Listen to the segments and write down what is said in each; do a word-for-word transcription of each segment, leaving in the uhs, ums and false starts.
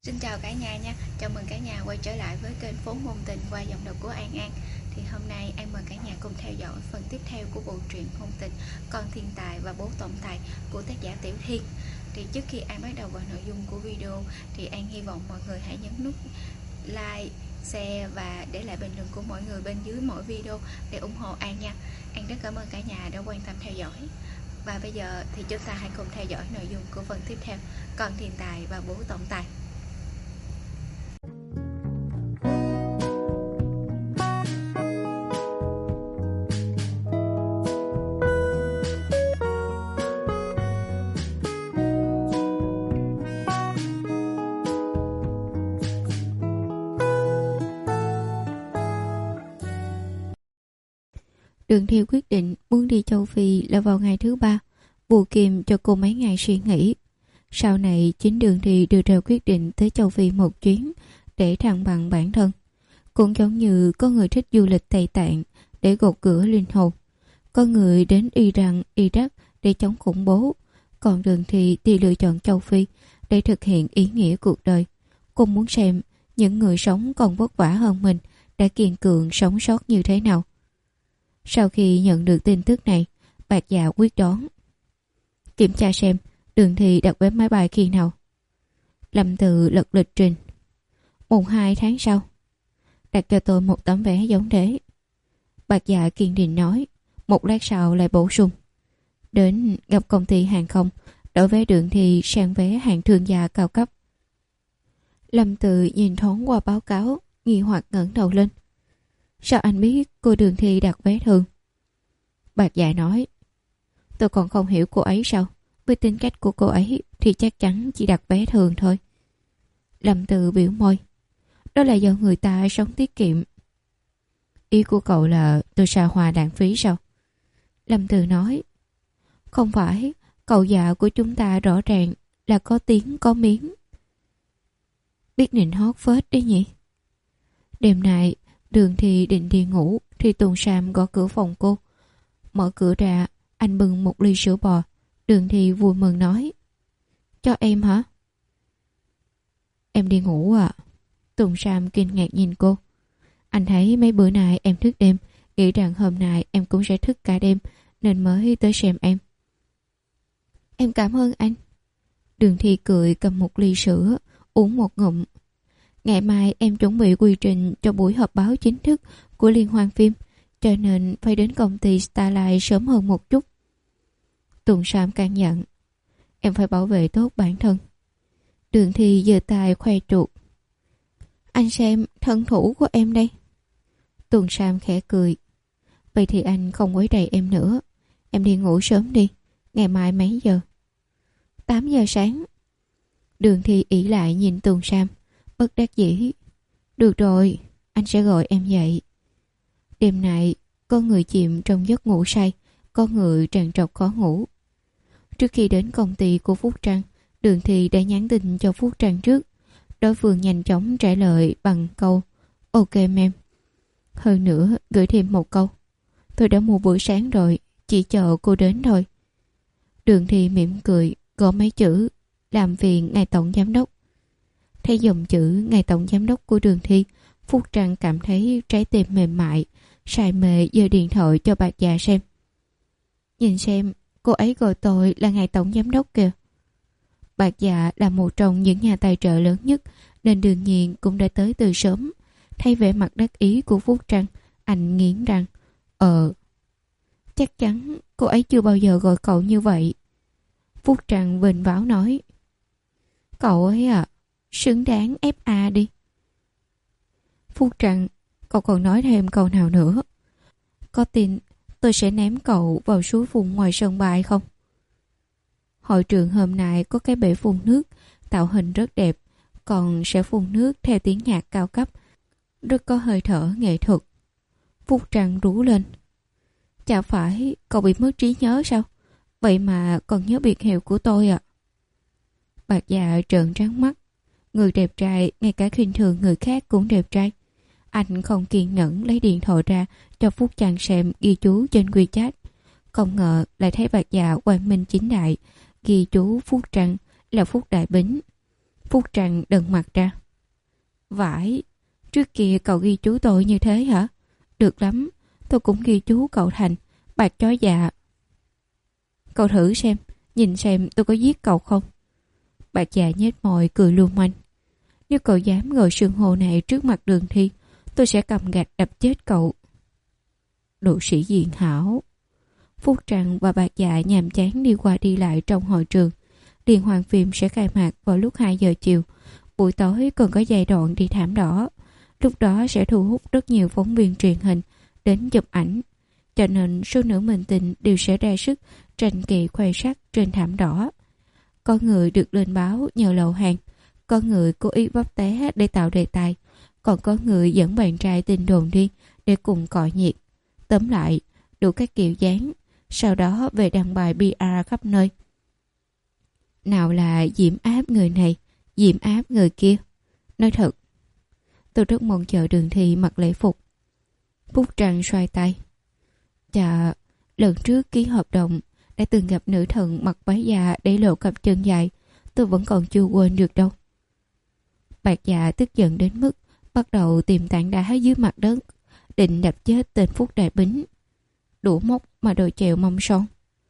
Xin chào cả nhà nha, chào mừng cả nhà quay trở lại với kênh Phố Ngôn Tình qua giọng đọc của An An. Thì hôm nay An mời cả nhà cùng theo dõi phần tiếp theo của bộ truyện ngôn tình Con Thiên Tài và Bố Tổng Tài của tác giả Tiểu Thiên. Thì trước khi An bắt đầu vào nội dung của video thì An hy vọng mọi người hãy nhấn nút like, share và để lại bình luận của mọi người bên dưới mỗi video để ủng hộ An nha. An rất cảm ơn cả nhà đã quan tâm theo dõi. Và bây giờ thì chúng ta hãy cùng theo dõi nội dung của phần tiếp theo, Con Thiên Tài và Bố Tổng Tài. Đường Thi quyết định muốn đi châu Phi là vào ngày thứ ba, bù kiềm cho cô mấy ngày suy nghĩ. Sau này chính Đường Thi đưa ra quyết định tới châu Phi một chuyến để thăng bằng bản thân. Cũng giống như có người thích du lịch Tây Tạng để gột rửa linh hồn, có người đến Iran, Iraq để chống khủng bố, còn Đường Thi thì lựa chọn châu Phi để thực hiện ý nghĩa cuộc đời. Cô muốn xem những người sống còn vất vả hơn mình đã kiên cường sống sót như thế nào. Sau khi nhận được tin tức này, Bạch Dạ quyết đoán kiểm tra xem Đường Thi đặt vé máy bay khi nào. Lâm Từ lật lịch trình. Mùng hai tháng sau, đặt cho tôi một tấm vé giống thế. Bạch Dạ kiên định nói. Một lát sau lại bổ sung, đến gặp công ty hàng không đổi vé Đường Thi sang vé hạng thương gia cao cấp. Lâm Từ nhìn thoáng qua báo cáo, nghi hoặc ngẩng đầu lên. Sao anh biết cô Đường Thi đặt vé thường? Bạch Dạ nói, tôi còn không hiểu cô ấy sao. Với tính cách của cô ấy thì chắc chắn chỉ đặt vé thường thôi. Lâm Từ biểu môi, đó là do người ta sống tiết kiệm. Ý của cậu là tôi xa hoa lãng phí sao? Lâm Từ nói, không phải, cậu Dạ của chúng ta rõ ràng là có tiếng có miếng. Biết nịnh hót phết đấy nhỉ. Đêm nay Đường Thi định đi ngủ thì Tùng Sam gõ cửa phòng cô. Mở cửa ra, anh bưng một ly sữa bò. Đường Thi vui mừng nói, cho em hả? Em đi ngủ à? Tùng Sam kinh ngạc nhìn cô. Anh thấy mấy bữa nay em thức đêm, nghĩ rằng hôm nay em cũng sẽ thức cả đêm nên mới tới xem em. Em cảm ơn anh. Đường Thi cười cầm một ly sữa, uống một ngụm. Ngày mai em chuẩn bị quy trình cho buổi họp báo chính thức của liên hoan phim, cho nên phải đến công ty Starlight sớm hơn một chút. Tùng Sam can dặn, em phải bảo vệ tốt bản thân. Đường Thi giơ tay khoe chuột. Anh xem thân thủ của em đây. Tùng Sam khẽ cười. Vậy thì anh không quấy rầy em nữa. Em đi ngủ sớm đi. Ngày mai mấy giờ? tám giờ sáng. Đường Thi ỷ lại nhìn Tùng Sam, bất đắc dĩ. Được rồi, anh sẽ gọi em dậy. Đêm nay, có người chìm trong giấc ngủ say, có người trằn trọc khó ngủ. Trước khi đến công ty của Phúc Trăng, Đường Thi đã nhắn tin cho Phúc Trăng trước. Đối phương nhanh chóng trả lời bằng câu Ok ma'am. Hơn nữa gửi thêm một câu, tôi đã mua bữa sáng rồi, chỉ chờ cô đến thôi. Đường Thi mỉm cười, gõ mấy chữ làm phiền ngài tổng giám đốc. Thấy dòng chữ ngài tổng giám đốc của Đường Thi, Phúc Trăng cảm thấy trái tim mềm mại, say mê giơ điện thoại cho Bạch Dạ xem. Nhìn xem, cô ấy gọi tôi là ngài tổng giám đốc kìa. Bạch Dạ là một trong những nhà tài trợ lớn nhất nên đương nhiên cũng đã tới từ sớm. Thấy vẻ mặt đắc ý của Phúc Trăng, anh nghiến răng. Ờ, chắc chắn cô ấy chưa bao giờ gọi cậu như vậy. Phúc Trăng vênh váo nói, cậu ấy à, xứng đáng ép a đi. Phúc Trăng, cậu còn nói thêm câu nào nữa? Có tin tôi sẽ ném cậu vào suối phun ngoài sân bay không? Hội trường hôm nay có cái bể phun nước, tạo hình rất đẹp, còn sẽ phun nước theo tiếng nhạc cao cấp, rất có hơi thở nghệ thuật. Phúc Trăng rú lên. Chả phải cậu bị mất trí nhớ sao? Vậy mà còn nhớ biệt hiệu của tôi à? Bạch Dạ trợn trắng mắt. Người đẹp trai, ngay cả khinh thường người khác cũng đẹp trai. Anh không kiên nhẫn lấy điện thoại ra cho Phúc Trăng xem ghi chú trên WeChat. Không ngờ lại thấy Bạch Dạ quang minh chính đại ghi chú Phúc Trăng là Phúc Đại Bính. Phúc Trần đần mặt ra. Vãi, trước kia cậu ghi chú tôi như thế hả? Được lắm, tôi cũng ghi chú cậu thành bạc chó dạ. Cậu thử xem, nhìn xem tôi có giết cậu không? Bạc dạ nhếch môi cười lưu manh. Nếu cậu dám ngồi sương hồ này trước mặt Đường Thi, tôi sẽ cầm gạch đập chết cậu. Đồ sĩ diện hảo. Phúc Trần và Bạc Dạ nhàm chán đi qua đi lại trong hội trường. Liên hoan phim sẽ khai mạc vào lúc hai giờ chiều. Buổi tối còn có giai đoạn đi thảm đỏ. Lúc đó sẽ thu hút rất nhiều phóng viên truyền hình đến chụp ảnh. Cho nên số nữ minh tinh đều sẽ ra sức tranh kỳ khoe sắc trên thảm đỏ. Có người được lên báo nhờ lậu hàng, có người cố ý bóp té để tạo đề tài, còn có người dẫn bạn trai tin đồn đi để cùng cọ nhiệt. Tóm lại, đủ các kiểu dáng, sau đó về đăng bài pê e khắp nơi. Nào là diễm áp người này, diễm áp người kia. Nói thật, tôi rất mong chờ Đường Thi mặc lễ phục. Phúc Trần xoay tay. Chà, lần trước ký hợp đồng đã từng gặp nữ thần mặc váy dạ để lộ cặp chân dài, tôi vẫn còn chưa quên được đâu. Bạc Dạ tức giận đến mức bắt đầu tìm tảng đá dưới mặt đất, định đập chết tên Phúc Đại Bính. Đủ mốc mà đồ chèo mâm son.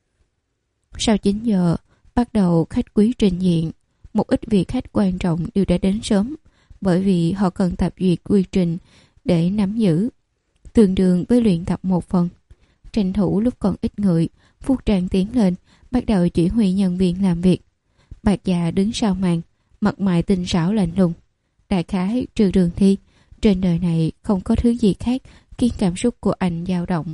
Sau chín giờ, bắt đầu khách quý trình diện. Một ít vị khách quan trọng đều đã đến sớm, bởi vì họ cần tập duyệt quy trình để nắm giữ, tương đương với luyện tập một phần. Tranh thủ lúc còn ít người, Phúc Tràng tiến lên, bắt đầu chỉ huy nhân viên làm việc. Bạc Dạ đứng sau màn, mặt mày tinh xảo lạnh lùng. Đại khái trừ Đường Thi, trên đời này không có thứ gì khác khiến cảm xúc của anh dao động.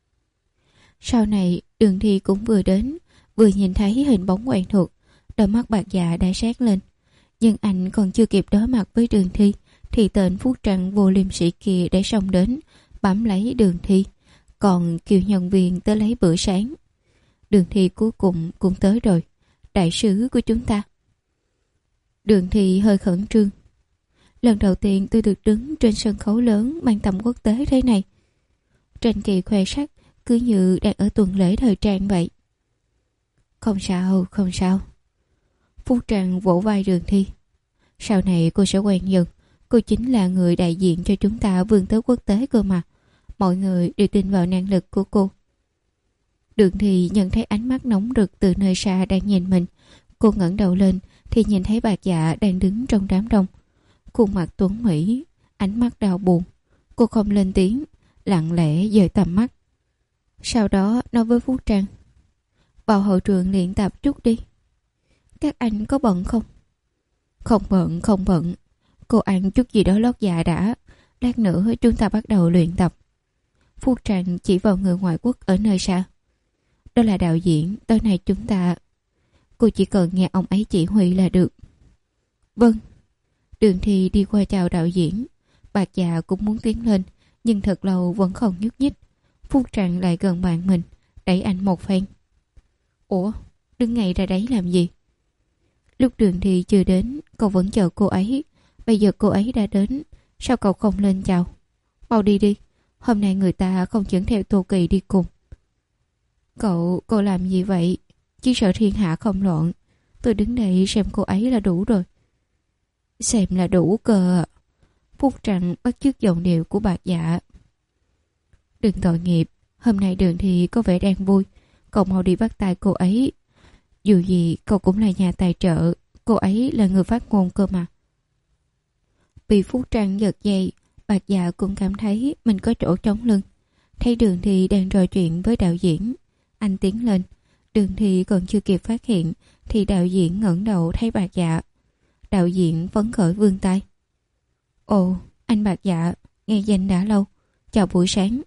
Sau này, Đường Thi cũng vừa đến, vừa nhìn thấy hình bóng quen thuộc, đôi mắt Bạc Dạ đã sát lên. Nhưng anh còn chưa kịp đối mặt với Đường Thi, thì tên Phúc Trần vô liêm sĩ kia đã xông đến, bám lấy Đường Thi, còn kêu nhân viên tới lấy bữa sáng. Đường Thi cuối cùng cũng tới rồi, đại sứ của chúng ta. Đường Thi hơi khẩn trương. Lần đầu tiên tôi được đứng trên sân khấu lớn mang tầm quốc tế thế này. Tranh kỳ khoe sắc cứ như đang ở tuần lễ thời trang vậy. Không sao, không sao. Phúc Trần vỗ vai Đường Thi. Sau này cô sẽ quen dần. Cô chính là người đại diện cho chúng ta vươn tới quốc tế cơ mà. Mọi người đều tin vào năng lực của cô. Đường Thi nhận thấy ánh mắt nóng rực từ nơi xa đang nhìn mình. Cô ngẩng đầu lên thì nhìn thấy Bạc Dạ đang đứng trong đám đông. Khuôn mặt tuấn mỹ, ánh mắt đau buồn. Cô không lên tiếng, lặng lẽ dời tầm mắt. Sau đó nói với Phúc Trần: vào hậu trường luyện tập chút đi. Các anh có bận không? Không bận, không bận. Cô ăn chút gì đó lót dạ đã. Lát nữa chúng ta bắt đầu luyện tập. Phúc Trần chỉ vào người ngoại quốc ở nơi xa. Đó là đạo diễn, tối nay chúng ta... Cô chỉ cần nghe ông ấy chỉ huy là được. Vâng. Đường Thi đi qua chào đạo diễn. Bạc Dạ cũng muốn tiến lên, nhưng thật lâu vẫn không nhúc nhích. Phúc Trần lại gần bạn mình, đẩy anh một phen. Ủa, đứng ngay ra đấy làm gì? Lúc Đường Thi chưa đến, cậu vẫn chờ cô ấy. Bây giờ cô ấy đã đến, sao cậu không lên chào? Mau đi đi, hôm nay người ta không dẫn theo Tô Kỳ đi cùng. Cậu, cậu làm gì vậy? Chỉ sợ thiên hạ không loạn. Tôi đứng đây xem cô ấy là đủ rồi. Xem là đủ cơ. Phúc Trần bắt chước giọng điệu của Bạc Dạ. Đừng tội nghiệp, hôm nay Đường Thi có vẻ đang vui. Cậu mau đi bắt tay cô ấy. Dù gì cậu cũng là nhà tài trợ, cô ấy là người phát ngôn cơ mà. Bị Phúc Trần giật dây, Bạc Dạ cũng cảm thấy mình có chỗ trống lưng. Thấy Đường Thi đang trò chuyện với đạo diễn, anh tiến lên. Đường Thi còn chưa kịp phát hiện thì đạo diễn ngẩng đầu thấy Bạc Dạ. Đạo diễn phấn khởi vươn tay. Ồ, anh Bạc Dạ, nghe danh đã lâu. Chào buổi sáng.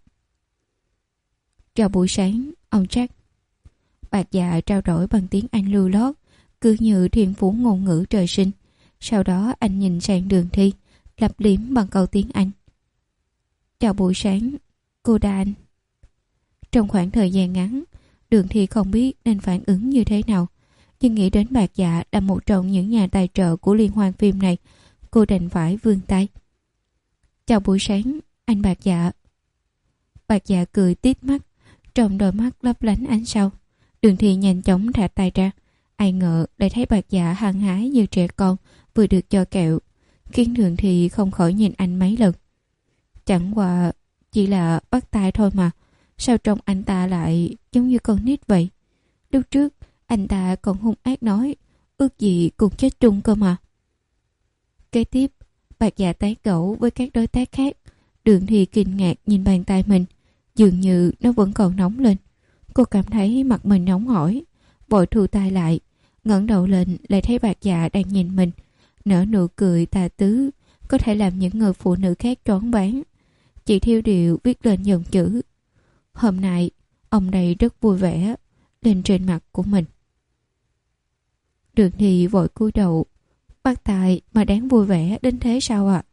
Chào buổi sáng, ông Jack. Bạc Dạ trao đổi bằng tiếng Anh lưu loát, cứ như thiên phú ngôn ngữ trời sinh. Sau đó anh nhìn sang Đường Thi, lặp liếm bằng câu tiếng Anh. Chào buổi sáng, cô Dan. Trong khoảng thời gian ngắn, Đường Thi không biết nên phản ứng như thế nào, nhưng nghĩ đến Bạc Dạ là một trong những nhà tài trợ của liên hoan phim này, cô đành phải vươn tay. Chào buổi sáng, anh Bạc Dạ. Bạc Dạ cười tít mắt, trong đôi mắt lấp lánh ánh sao. Đường Thi nhanh chóng thả tay ra, ai ngờ lại thấy Bạc Dạ hăng hái như trẻ con vừa được cho kẹo, khiến Đường Thi không khỏi nhìn anh mấy lần. Chẳng qua chỉ là bắt tay thôi mà, sao trông anh ta lại giống như con nít vậy? Lúc trước anh ta còn hung ác nói ước gì cùng chết chung cơ mà. Kế tiếp, Bạc Dạ tán gẫu với các đối tác khác. Đường Thi kinh ngạc nhìn bàn tay mình, dường như nó vẫn còn nóng lên. Cô cảm thấy mặt mình nóng hổi, vội thu tay lại, ngẩng đầu lên lại thấy Bạc Dạ đang nhìn mình, nở nụ cười tà tứ, có thể làm những người phụ nữ khác choáng váng. Chị thiêu điệu viết lên dòng chữ: hôm nay ông đây rất vui vẻ, lên trên mặt của mình. Đường Thi vội cúi đầu. Bắt tay mà đáng vui vẻ đến thế sao ạ? À?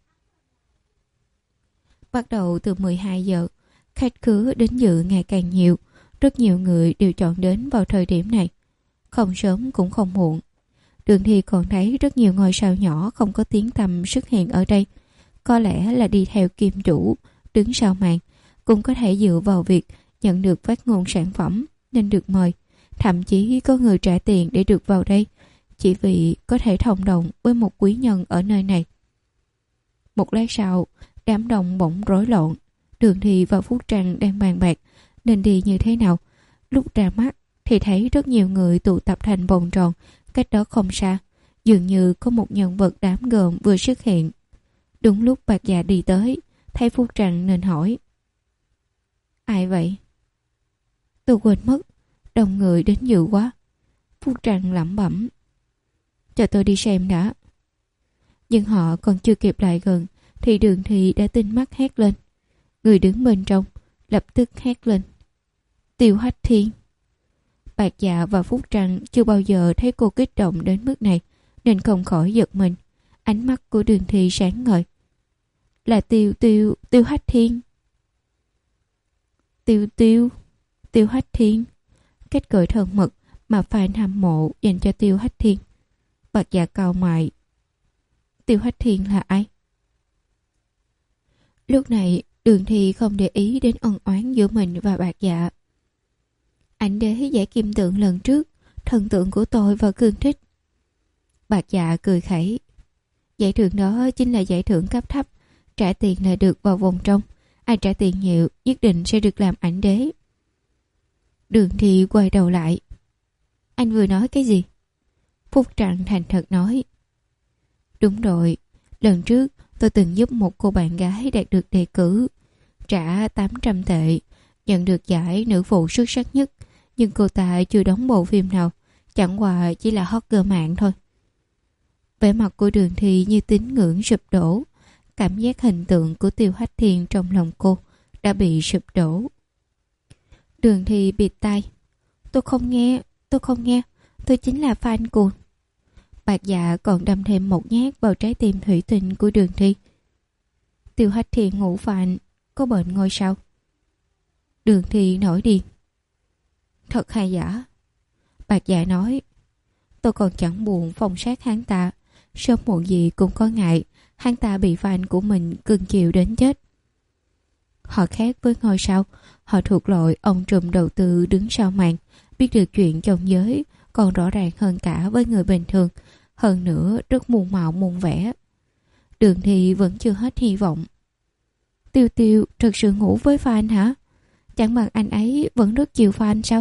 Bắt đầu từ mười hai giờ, khách khứa đến dự ngày càng nhiều. Rất nhiều người đều chọn đến vào thời điểm này, không sớm cũng không muộn. Đường Thi còn thấy rất nhiều ngôi sao nhỏ không có tiếng tăm xuất hiện ở đây. Có lẽ là đi theo kim chủ, đứng sau màn, cũng có thể dựa vào việc nhận được phát ngôn sản phẩm nên được mời. Thậm chí có người trả tiền để được vào đây, chỉ vì có thể thông đồng với một quý nhân ở nơi này. Một lát sau, đám đông bỗng rối loạn. Đường Thi và Phúc Trăng đang bàn bạc nên đi như thế nào. Lúc ra mắt thì thấy rất nhiều người tụ tập thành vòng tròn, cách đó không xa, dường như có một nhân vật đám gờm vừa xuất hiện. Đúng lúc Bạc Dạ đi tới, thấy Phúc Trăng nên hỏi: ai vậy? Tôi quên mất, đông người đến dự quá. Phúc Trăng lẩm bẩm: cho tôi đi xem đã. Nhưng họ còn chưa kịp lại gần thì Đường Thi đã tinh mắt hét lên. Người đứng bên trong lập tức hét lên: Tiêu Hách Thiên. Bạc Dạ và Phúc Trăng chưa bao giờ thấy cô kích động đến mức này nên không khỏi giật mình. Ánh mắt của Đường Thi sáng ngời: là Tiêu Tiêu Tiêu Hách Thiên. Tiêu Tiêu Tiêu Hách Thiên. Cách gọi thân mật mà fan hâm mộ dành cho Tiêu Hách Thiên. Bạc Dạ cau mày: Tiêu Hách Thiên là ai? Lúc này Đường Thi không để ý đến ân oán giữa mình và Bạc Dạ. Ảnh đế giải kim tượng lần trước, thần tượng của tôi và cương thích. Bạc Dạ cười khẩy: giải thưởng đó chính là giải thưởng cấp thấp, trả tiền là được vào vòng trong. Ai trả tiền nhiều nhất định sẽ được làm ảnh đế. Đường Thi quay đầu lại: anh vừa nói cái gì? Phúc Trăng thành thật nói: đúng rồi, lần trước tôi từng giúp một cô bạn gái đạt được đề cử, trả tám trăm tệ, nhận được giải nữ phụ xuất sắc nhất. Nhưng cô ta chưa đóng bộ phim nào, chẳng qua chỉ là hot girl mạng thôi. Vẻ mặt của Đường Thi như tín ngưỡng sụp đổ. Cảm giác hình tượng của Tiêu Hách Thiên trong lòng cô đã bị sụp đổ. Đường Thi bịt tai: tôi không nghe, tôi không nghe, tôi chính là fan cuồng. Bạc Dạ còn đâm thêm một nhát vào trái tim thủy tinh của Đường Thi. Tiêu Hách Thiên ngủ phạn, có bệnh ngôi sao? Đường Thi nổi điên: thật hay giả? Bạc Dạ nói: tôi còn chẳng buồn phong sát hắn ta, sớm muộn gì cũng có ngại hắn ta bị fan của mình cưng chiều đến chết. Họ khác với ngôi sao, họ thuộc loại ông trùm đầu tư đứng sau màn, biết được chuyện trong giới còn rõ ràng hơn cả với người bình thường, hơn nữa rất muôn màu muôn vẻ. Đường Thi vẫn chưa hết hy vọng. Tiêu Tiêu thật sự ngủ với fan hả? Chẳng bằng anh ấy vẫn rất chiều fan sao?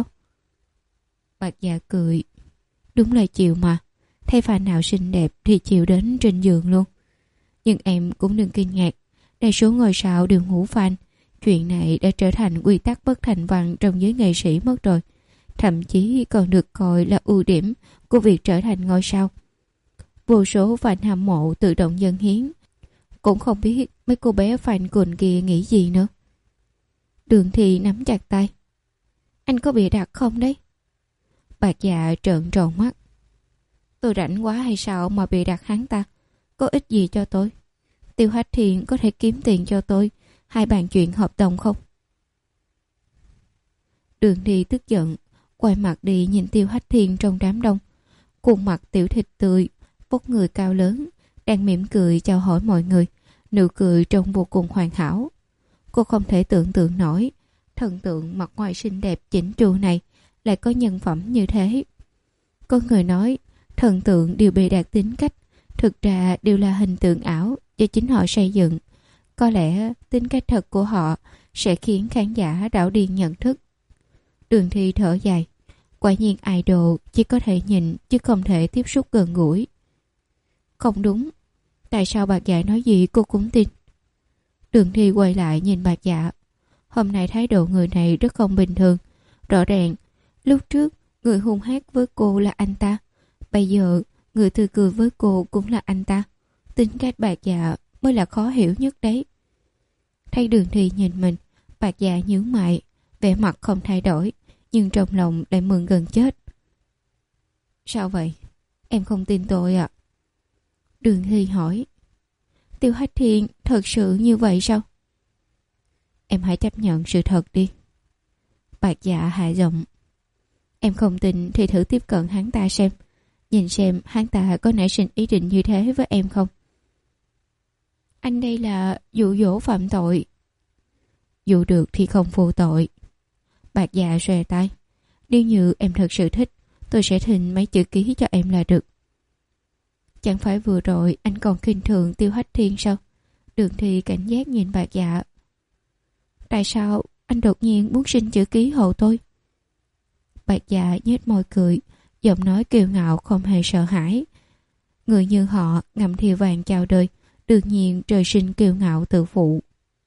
Bạc Dạ cười: đúng là chiều mà, thấy fan nào xinh đẹp thì chiều đến trên giường luôn. Nhưng em cũng đừng kinh ngạc, đa số ngôi sao đều ngủ fan. Chuyện này đã trở thành quy tắc bất thành văn trong giới nghệ sĩ mất rồi, thậm chí còn được coi là ưu điểm của việc trở thành ngôi sao. Vô số fan hâm mộ tự động dâng hiến, cũng không biết mấy cô bé fan cuồng kia nghĩ gì nữa. Đường Thi nắm chặt tay: anh có bịa đặt không đấy? Bạc Dạ trợn tròn mắt: tôi rảnh quá hay sao mà bịa đặt hắn ta? Có ích gì cho tôi? Tiêu Hách Thiên có thể kiếm tiền cho tôi, hai bàn chuyện hợp đồng không? Đường Thi tức giận, quay mặt đi nhìn Tiêu Hách Thiên trong đám đông. Khuôn mặt tiểu thịt tươi, vóc người cao lớn, đang mỉm cười chào hỏi mọi người, nụ cười trông vô cùng hoàn hảo. Cô không thể tưởng tượng nổi, thần tượng mặt ngoài xinh đẹp chỉnh chu này lại có nhân phẩm như thế. Có người nói, thần tượng đều bề đạt tính cách, Thực ra đều là hình tượng ảo do chính họ xây dựng. Có lẽ tính cách thật của họ sẽ khiến khán giả đảo điên nhận thức. Đường Thi thở dài. Quả nhiên idol chỉ có thể nhìn chứ không thể tiếp xúc gần gũi. Không đúng. Tại sao Bạc Dạ nói gì cô cũng tin? Đường Thi quay lại nhìn Bạc Dạ. Hôm nay thái độ người này rất không bình thường. Rõ ràng lúc trước người hung hác với cô là anh ta, bây giờ người tươi cười với cô cũng là anh ta. Tính cách Bạc Dạ mới là khó hiểu nhất đấy. Thấy Đường Thi nhìn mình, Bạc Dạ nhướng mày, vẻ mặt không thay đổi, nhưng trong lòng lại mừng gần chết. Sao vậy? Em không tin tôi ạ. À? Đường Thi hỏi. Tiêu Hách Thiên thật sự như vậy sao? Em hãy chấp nhận sự thật đi. Bạc Dạ hạ giọng. Em không tin thì thử tiếp cận hắn ta xem. Nhìn xem hắn ta có nảy sinh ý định như thế với em không? Anh đây là dụ dỗ phạm tội. Dụ được thì không phụ tội. Bạc Dạ xòe tay. Nếu như em thật sự thích, tôi sẽ thỉnh mấy chữ ký cho em là được. Chẳng phải vừa rồi anh còn khinh thường Tiêu Hách Thiên sao? Đường Thi cảnh giác nhìn Bạc Dạ. Tại sao anh đột nhiên muốn xin chữ ký hộ tôi? Bạc Dạ nhếch môi cười, giọng nói kiêu ngạo không hề sợ hãi. Người như họ ngậm thìa vàng chào đời, đương nhiên trời sinh kiêu ngạo tự phụ.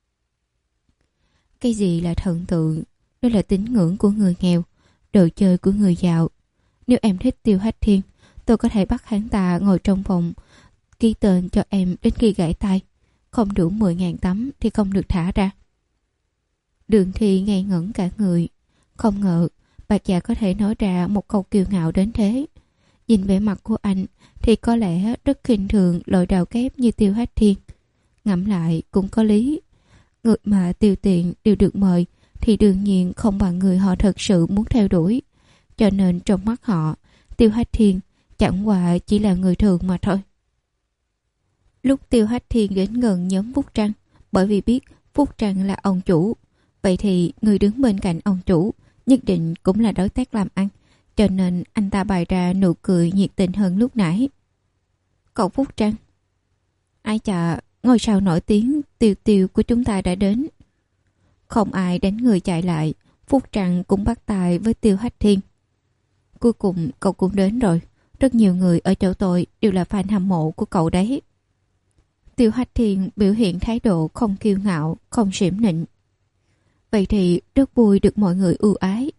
Cái gì là thần tượng? Đó là tín ngưỡng của người nghèo, đồ chơi của người giàu. Nếu em thích Tiêu Hách Thiên, tôi có thể bắt hắn ta ngồi trong phòng ký tên cho em đến khi gãy tay. Không đủ mười ngàn tấm thì không được thả ra. Đường Thi ngây ngẩn cả người. Không ngờ Bạc Dạ có thể nói ra một câu kiêu ngạo đến thế. Nhìn vẻ mặt của anh thì có lẽ rất khinh thường loại đào kép như Tiêu Hách Thiên. Ngẫm lại cũng có lý. Người mà tiêu tiền đều được mời thì đương nhiên không bằng người họ thật sự muốn theo đuổi. Cho nên trong mắt họ, Tiêu Hách Thiên chẳng qua chỉ là người thường mà thôi. Lúc Tiêu Hách Thiên đến gần nhóm Phúc Trăng, bởi vì biết Phúc Trăng là ông chủ, vậy thì người đứng bên cạnh ông chủ nhất định cũng là đối tác làm ăn, cho nên anh ta bày ra nụ cười nhiệt tình hơn lúc nãy. Cậu Phúc Trăng, ai chà, ngôi sao nổi tiếng Tiêu Tiêu của chúng ta đã đến. Không ai đánh người chạy lại, Phúc Trăng cũng bắt tay với Tiêu Hách Thiên. Cuối cùng cậu cũng đến rồi, rất nhiều người ở chỗ tôi đều là fan hâm mộ của cậu đấy. Tiêu Hách Thiên biểu hiện thái độ không kiêu ngạo, không xiểm nịnh. Vậy thì rất vui được mọi người ưu ái.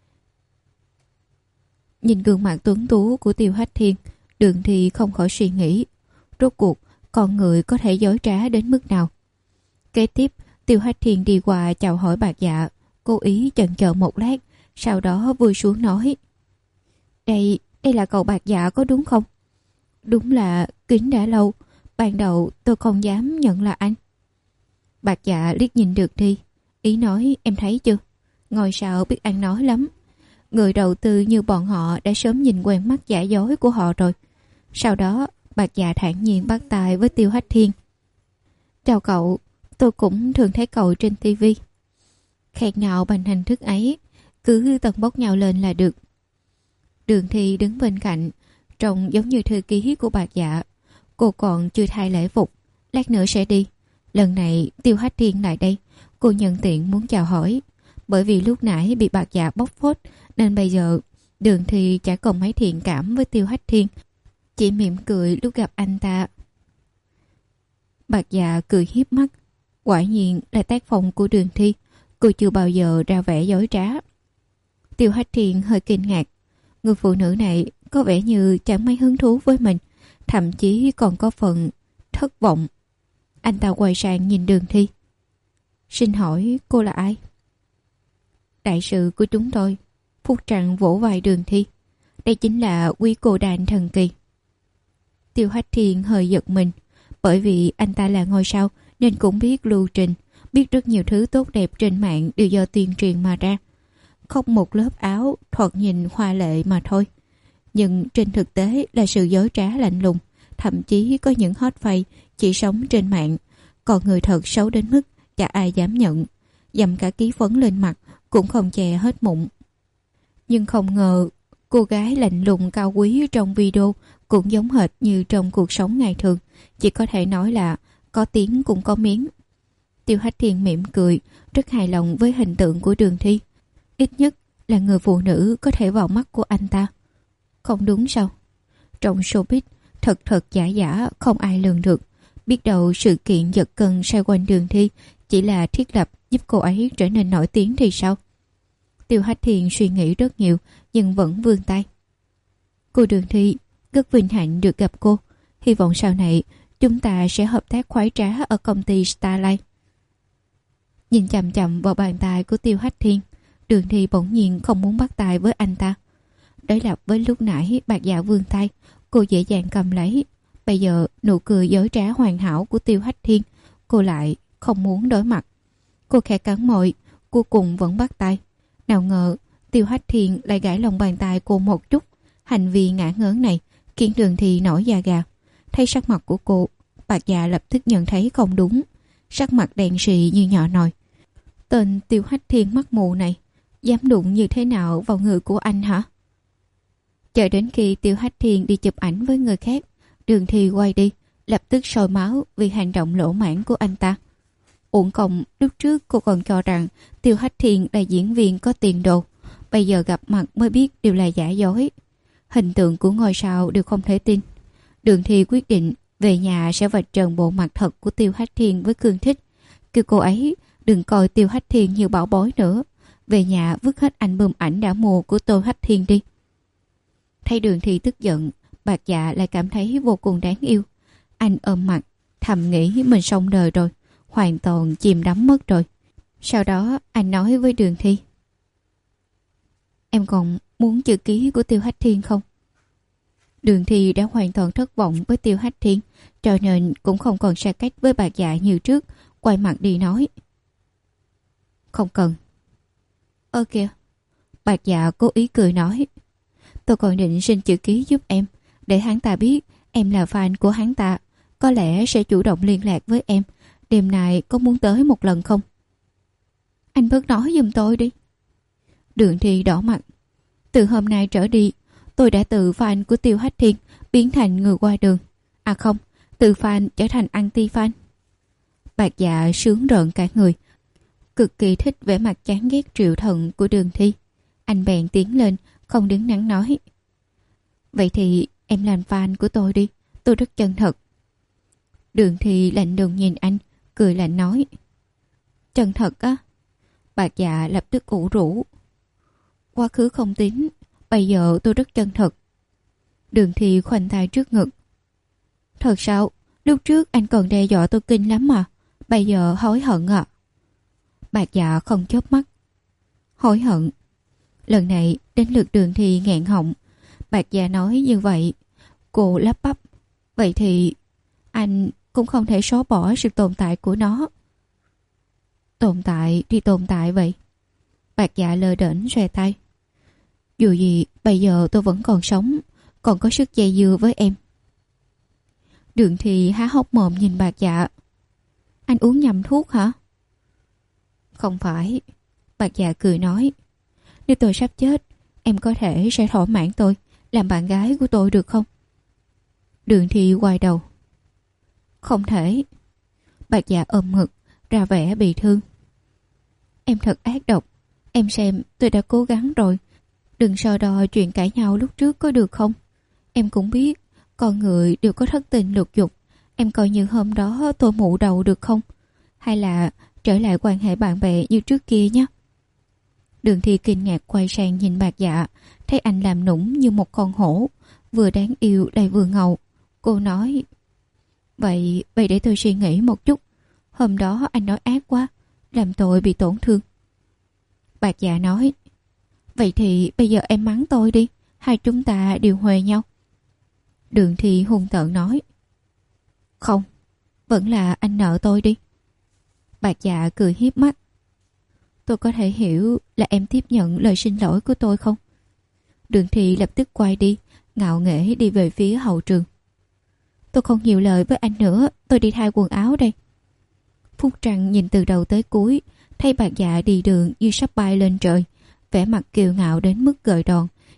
Nhìn gương mặt tuấn tú của Tiêu Hách Thiên, Đường Thi không khỏi suy nghĩ, rốt cuộc con người có thể dối trá đến mức nào. Kế tiếp, Tiêu Hách Thiên đi qua chào hỏi Bạc Dạ, cố ý chần chờ một lát, sau đó vui xuống nói: Đây, đây là cậu Bạc Dạ có đúng không? Đúng là kính đã lâu, ban đầu tôi không dám nhận là anh. Bạc Dạ liếc nhìn Đường Thi, ý nói em thấy chưa? Ngôi sao biết ăn nói lắm. Người đầu tư như bọn họ đã sớm nhìn quen mắt giả dối của họ rồi. Sau đó, Bạc Dạ thản nhiên bắt tay với Tiêu Hách Thiên. Chào cậu, tôi cũng thường thấy cậu trên tivi. Khẹt ngạo bằng hình thức ấy, cứ tần bốc nhau lên là được. Đường Thi đứng bên cạnh, trông giống như thư ký của Bạc Dạ. Cô còn chưa thay lễ phục, lát nữa sẽ đi. Lần này Tiêu Hách Thiên lại đây, cô nhân tiện muốn chào hỏi. Bởi vì lúc nãy bị Bạc Dạ bóc phốt, nên bây giờ Đường Thi chả còn mấy thiện cảm với Tiêu Hách Thiên, chỉ mỉm cười lúc gặp anh ta. Bạc Dạ cười hiếp mắt. Quả nhiên là tác phong của Đường Thi, cô chưa bao giờ ra vẻ dối trá. Tiêu Hách Thiên hơi kinh ngạc. Người phụ nữ này có vẻ như chẳng mấy hứng thú với mình, thậm chí còn có phần thất vọng. Anh ta quay sang nhìn Đường Thi. Xin hỏi cô là ai? Đại sự của chúng tôi. Phúc Trăng vỗ vai Đường Thi. Đây chính là quý cô đàn thần kỳ. Tiêu Hách Thiên hơi giật mình, bởi vì anh ta là ngôi sao nên cũng biết lưu trình, biết rất nhiều thứ tốt đẹp trên mạng đều do tuyên truyền mà ra. Không một lớp áo thoạt nhìn hoa lệ mà thôi, nhưng trên thực tế là sự dối trá lạnh lùng. Thậm chí có những hot face chỉ sống trên mạng, còn người thật xấu đến mức chả ai dám nhận, dằm cả ký phấn lên mặt cũng không che hết mụn. Nhưng không ngờ Cô gái lạnh lùng cao quý trong video cũng giống hệt như trong cuộc sống ngày thường, chỉ có thể nói là có tiếng cũng có miếng. Tiêu Hách Thiên mỉm cười, rất hài lòng với hình tượng của Đường Thi. Ít nhất là người phụ nữ có thể vào mắt của anh ta. Không đúng sao? Trong showbiz, thật thật giả giả không ai lường được. Biết đâu sự kiện giật cân xoay quanh Đường Thi chỉ là thiết lập giúp cô ấy trở nên nổi tiếng thì sao? Tiêu Hách Thiên suy nghĩ rất nhiều nhưng vẫn vươn tay. Cô Đường Thi, rất vinh hạnh được gặp cô. Hy vọng sau này chúng ta sẽ hợp tác khoái trá ở công ty Starlight. Nhìn chằm chằm vào bàn tay của Tiêu Hách Thiên, Đường Thi bỗng nhiên không muốn bắt tay với anh ta. Đối lập với lúc nãy Bạc Dạ vươn tay, cô dễ dàng cầm lấy. Bây giờ nụ cười dối trá hoàn hảo của Tiêu Hách Thiên, cô lại không muốn đối mặt. Cô khẽ cắn môi, cuối cùng vẫn bắt tay. Nào ngờ Tiêu Hách Thiên lại gãi lòng bàn tay cô một chút. Hành vi ngã ngớn này khiến Đường Thi nổi da gà. Thấy sắc mặt của cô, Bạc Dạ lập tức nhận thấy không đúng. Sắc mặt đen sì như nhỏ nồi. Tên Tiêu Hách Thiên mắt mù này dám đụng như thế nào vào người của anh hả? Chờ đến khi Tiêu Hách Thiên đi chụp ảnh với người khác, Đường Thi quay đi, lập tức sôi máu vì hành động lỗ mãng của anh ta. Uổng công lúc trước cô còn cho rằng Tiêu Hách Thiên là diễn viên có tiền đồ, bây giờ gặp mặt mới biết đều là giả dối. Hình tượng của ngôi sao đều không thể tin. Đường Thi quyết định về nhà sẽ vạch trần bộ mặt thật của Tiêu Hách Thiên với Cương Thích, kêu cô ấy đừng coi Tiêu Hách Thiên như bảo bối nữa. Về nhà vứt hết album ảnh đã mua của Tiêu Hách Thiên đi. Thấy Đường Thi tức giận, Bạc Dạ lại cảm thấy vô cùng đáng yêu. Anh ôm mặt, thầm nghĩ mình xong đời rồi, hoàn toàn chìm đắm mất rồi. Sau đó anh nói với Đường Thi: Em còn muốn chữ ký của Tiêu Hách Thiên không? Đường Thi đã hoàn toàn thất vọng với Tiêu Hách Thiên, cho nên cũng không còn xa cách với Bạc Dạ như trước, quay mặt đi nói: Không cần. Ơ kìa, Bạc Dạ cố ý cười nói: Tôi còn định xin chữ ký giúp em, để hắn ta biết em là fan của hắn ta, có lẽ sẽ chủ động liên lạc với em. Đêm nay có muốn tới một lần không? Anh bớt nói giùm tôi đi. Đường Thi đỏ mặt. Từ hôm nay trở đi, tôi đã từ fan của Tiêu Hách Thiên biến thành người qua đường. À không, từ fan trở thành anti-fan. Bạc Dạ sướng rợn cả người, cực kỳ thích vẻ mặt chán ghét triệu thần của Đường Thi. Anh bèn tiến lên, không đứng nắng nói: Vậy thì em làm fan của tôi đi, tôi rất chân thật. Đường Thi lạnh lùng nhìn anh, cười lạnh nói: Chân thật á? Bạc Dạ lập tức ủ rũ. Quá khứ không tính, bây giờ tôi rất chân thật. Đường Thi khoanh tay trước ngực. Thật sao? Lúc trước anh còn đe dọa tôi kinh lắm mà, bây giờ hối hận à? Bạc Dạ không chớp mắt. Hối hận? Lần này đến lượt Đường Thi nghẹn họng. Bạc Dạ nói như vậy, cô lắp bắp: Vậy thì anh cũng không thể xóa bỏ sự tồn tại của nó. Tồn tại thì tồn tại vậy. Bạc Dạ lơ đễnh xòe tay. Dù gì bây giờ tôi vẫn còn sống, còn có sức dây dưa với em. Đường Thi há hốc mồm nhìn Bạc Dạ. Anh uống nhầm thuốc hả? Không phải. Bạc Dạ cười nói: Nếu tôi sắp chết, em có thể sẽ thỏa mãn tôi, làm bạn gái của tôi được không? Đường Thi quay đầu. Không thể. Bạc Dạ ôm ngực, ra vẻ bị thương. Em thật ác độc. Em xem tôi đã cố gắng rồi. Đừng so đo chuyện cãi nhau lúc trước có được không? Em cũng biết con người đều có thất tình lục dục. Em coi như hôm đó tôi mụ đầu được không? Hay là trở lại quan hệ bạn bè như trước kia nhé? Đường Thi kinh ngạc quay sang nhìn Bạc Dạ, thấy anh làm nũng như một con hổ, vừa đáng yêu lại vừa ngầu. Cô nói: Vậy, vậy để tôi suy nghĩ một chút. Hôm đó anh nói ác quá, làm tôi bị tổn thương. Bạc Dạ nói: Vậy thì bây giờ em mắng tôi đi, hai chúng ta đều huề nhau. Đường Thi hung tợn nói: Không, vẫn là anh nợ tôi đi. Bạc Dạ cười hiếp mắt. Tôi có thể hiểu là em tiếp nhận lời xin lỗi của tôi không? Đường Thi lập tức quay đi, ngạo nghễ đi về phía hậu trường. Tôi không nhiều lời với anh nữa, tôi đi thay quần áo đây. Phúc Trăng nhìn từ đầu tới cuối, thấy Bạc Dạ đi đường như sắp bay lên trời, vẻ mặt kiêu ngạo đến mức gợi đòn,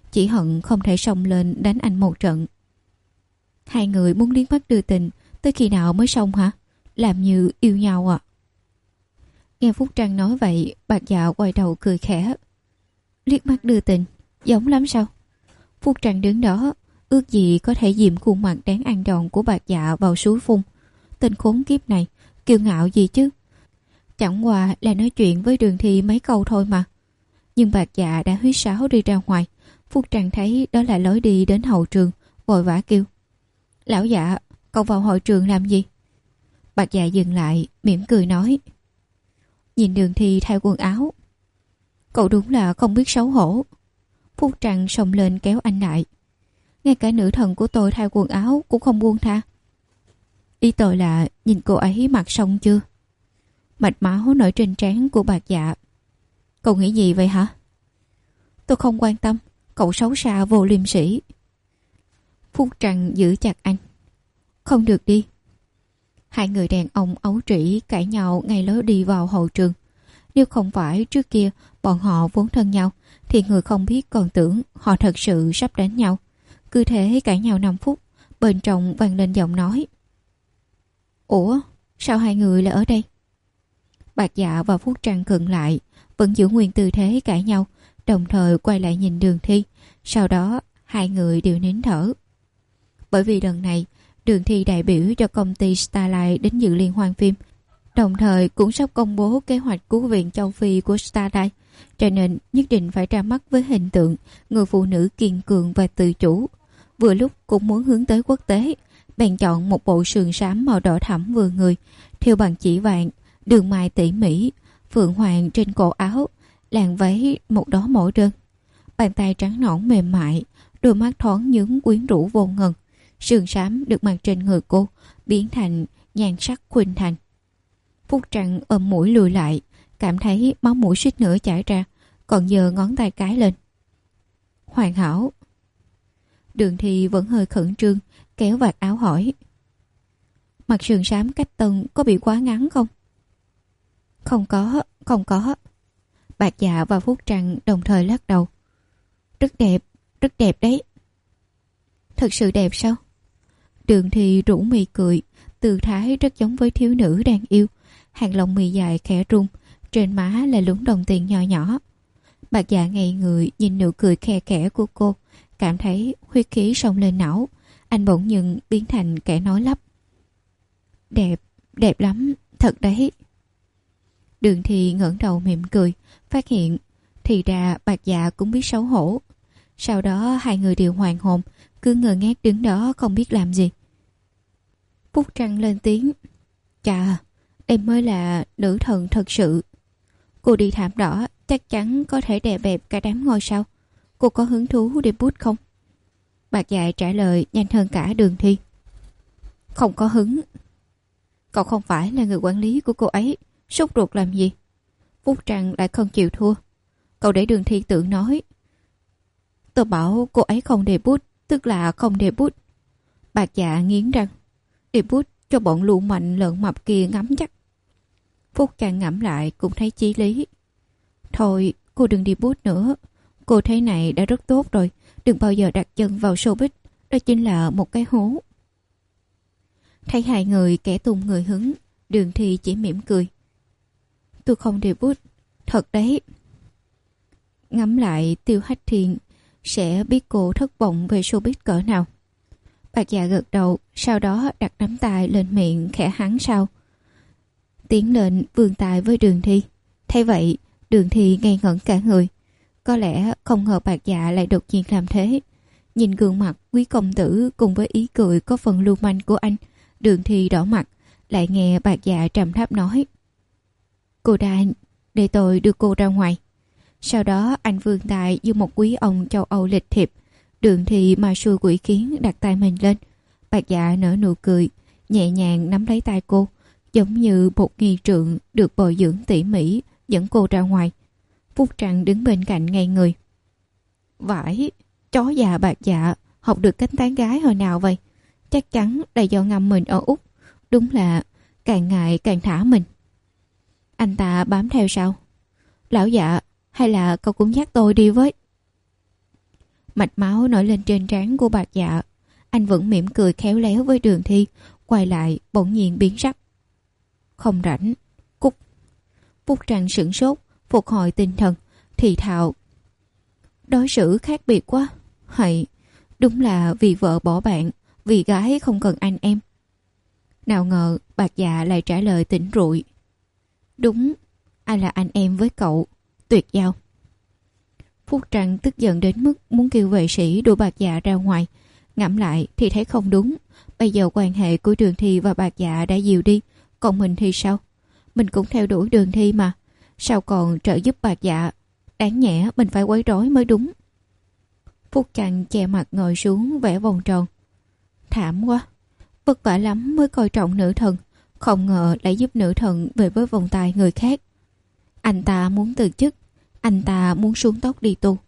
chỉ hận không thể xông lên đánh anh một trận. Hai người muốn liếc mắt đưa tình, tới khi nào mới xong hả? Làm như yêu nhau à? Nghe Phúc Trăng nói vậy, Bạc Dạ quay đầu cười khẽ. Liếc mắt đưa tình, giống lắm sao? Phúc Trăng đứng đó, ước gì có thể dìm khuôn mặt đáng ăn đòn của Bạc Dạ vào suối phun. Tên khốn kiếp này, kiêu ngạo gì chứ? Chẳng qua là nói chuyện với Đường Thi mấy câu thôi mà. Nhưng Bạc Dạ đã huýt sáo đi ra ngoài. Phúc Trăng thấy đó là lối đi đến hậu trường, vội vã kêu. Lão Dạ, cậu vào hội trường làm gì? Bạc Dạ dừng lại, mỉm cười nói. Nhìn Đường Thi thay quần áo. Cậu đúng là không biết xấu hổ. Phúc Trăng xông lên kéo anh lại. Ngay cả nữ thần của tôi thay quần áo cũng không buông tha. Ý tôi là nhìn cô ấy mặc xong chưa? Mạch máu nổi trên trán của Bạc Dạ. Cậu nghĩ gì vậy hả? Tôi không quan tâm. Cậu xấu xa vô liêm sỉ. Phúc Trăng giữ chặt anh. Không được đi. Hai người đàn ông ấu trĩ cãi nhau ngay lối đi vào hậu trường. Nếu không phải trước kia bọn họ vốn thân nhau, thì người không biết còn tưởng họ thật sự sắp đánh nhau. Cứ thế cãi nhau năm phút, bên trong vang lên giọng nói. Ủa, sao hai người lại ở đây? Bạc Dạ và Phúc Trăng khựng lại, vẫn giữ nguyên tư thế cãi nhau, đồng thời quay lại nhìn Đường Thi. Sau đó hai người đều nín thở. Bởi vì lần này Đường Thi đại biểu cho công ty Starlight đến dự liên hoan phim, đồng thời cũng sắp công bố kế hoạch cứu viện châu Phi của Starlight, cho nên nhất định phải ra mắt với hình tượng người phụ nữ kiên cường và tự chủ. Vừa lúc cũng muốn hướng tới quốc tế, bèn chọn một bộ sườn xám màu đỏ thẫm vừa người, thêu bằng chỉ vàng, đường mài tỉ mỉ, phượng hoàng trên cổ áo, làn váy một đó mẫu đơn. Bàn tay trắng nõn mềm mại, đôi mắt thoáng nhướng quyến rũ vô ngần. Sườn xám được mặc trên người cô biến thành nhan sắc khuynh thành. Phúc Trăng ôm mũi lùi lại, cảm thấy máu mũi suýt nữa chảy ra, còn giơ ngón tay cái lên. Hoàn hảo. Đường Thi vẫn hơi khẩn trương, kéo vạt áo hỏi. Mặc sườn xám cách tân có bị quá ngắn không? Không có, không có. Bạc Dạ và Phúc Trăng đồng thời lắc đầu. Rất đẹp, rất đẹp đấy. Thật sự đẹp sao? Đường Thi rũ mi cười, tư thái rất giống với thiếu nữ đang yêu. Hàng lông mi dài khẽ rung, trên má là lúm đồng tiền nhỏ nhỏ. Bạc Dạ ngây người nhìn nụ cười khe khẽ của cô, cảm thấy huyết khí xông lên não. Anh bỗng nhiên biến thành kẻ nói lắp. Đẹp, đẹp lắm, thật đấy. Đường Thi ngẩng đầu mỉm cười, phát hiện thì ra Bạc Dạ cũng biết xấu hổ. Sau đó hai người đều hoàn hồn, cứ ngơ ngác đứng đó không biết làm gì. Phúc Trăng lên tiếng. Chà, em mới là nữ thần thật sự. Cô đi thảm đỏ chắc chắn có thể đè bẹp cả đám ngôi sao. Cô có hứng thú đi bút không? Bạc Dạ trả lời nhanh hơn cả Đường Thi. Không có hứng. Cậu không phải là người quản lý của cô ấy, sốt ruột làm gì? Phúc Trăng lại không chịu thua. Cậu để Đường Thi tự nói. Tôi bảo cô ấy không đề bút, tức là không đề bút. Bạc Dạ nghiến răng. Đề bút cho bọn lũ mạnh lợn mập kia ngắm chắc. Phúc Trăng ngẫm lại cũng thấy chí lý. Thôi, cô đừng đi bút nữa. Cô thế này đã rất tốt rồi. Đừng bao giờ đặt chân vào showbiz. Đó chính là một cái hố. Thấy hai người kẻ tung người hứng, Đường Thi chỉ mỉm cười. Tôi không đề bút, thật đấy. Ngắm lại Tiêu Hách Thiền sẽ biết cô thất vọng về showbiz cỡ nào. Bạc Dạ gật đầu, sau đó đặt nắm tay lên miệng khẽ hắng sau. Tiến lên vươn tay với Đường Thi. Thấy vậy, Đường Thi ngây ngẩn cả người. Có lẽ không ngờ Bạc Dạ lại đột nhiên làm thế. Nhìn gương mặt quý công tử cùng với ý cười có phần lưu manh của anh, Đường Thi đỏ mặt, lại nghe Bạc Dạ trầm thấp nói. Cô Đan, để tôi đưa cô ra ngoài. Sau đó anh vươn tay như một quý ông châu Âu lịch thiệp. Đường Thi mà xui quỷ kiến đặt tay mình lên. Bạc Dạ nở nụ cười, nhẹ nhàng nắm lấy tay cô, giống như một nghi trượng được bồi dưỡng tỉ mỉ dẫn cô ra ngoài. Phúc Trăng đứng bên cạnh ngây người. Vãi, chó già Bạc Dạ học được cánh tán gái hồi nào vậy? Chắc chắn là do ngâm mình ở Úc. Đúng là càng ngại càng thả mình. Anh ta bám theo sao? Lão Dạ, hay là cậu cũng dắt tôi đi với? Mạch máu nổi lên trên trán của Bạc Dạ. Anh vẫn mỉm cười khéo léo với Đường Thi, quay lại bỗng nhiên biến sắc. Không rảnh, cút. Phúc Trăng sửng sốt, phục hồi tinh thần, thì thào. Đối xử khác biệt quá. Hay, đúng là vì vợ bỏ bạn, vì gái không cần anh em. Nào ngờ Bạc Dạ lại trả lời tỉnh rụi. Đúng, ai là anh em với cậu, tuyệt giao. Phúc Trăng tức giận đến mức muốn kêu vệ sĩ đuổi Bạc Dạ ra ngoài. Ngẫm lại thì thấy không đúng. Bây giờ quan hệ của Đường Thi và Bạc Dạ đã dịu đi, còn mình thì sao? Mình cũng theo đuổi Đường Thi mà, sao còn trợ giúp Bạc Dạ? Đáng nhẽ mình phải quấy rối mới đúng. Phúc Trăng che mặt ngồi xuống vẽ vòng tròn. Thảm quá, vất vả lắm mới coi trọng nữ thần, không ngờ lại giúp nữ thần về với vòng tay người khác. Anh ta muốn từ chức, anh ta muốn xuống tóc đi tu.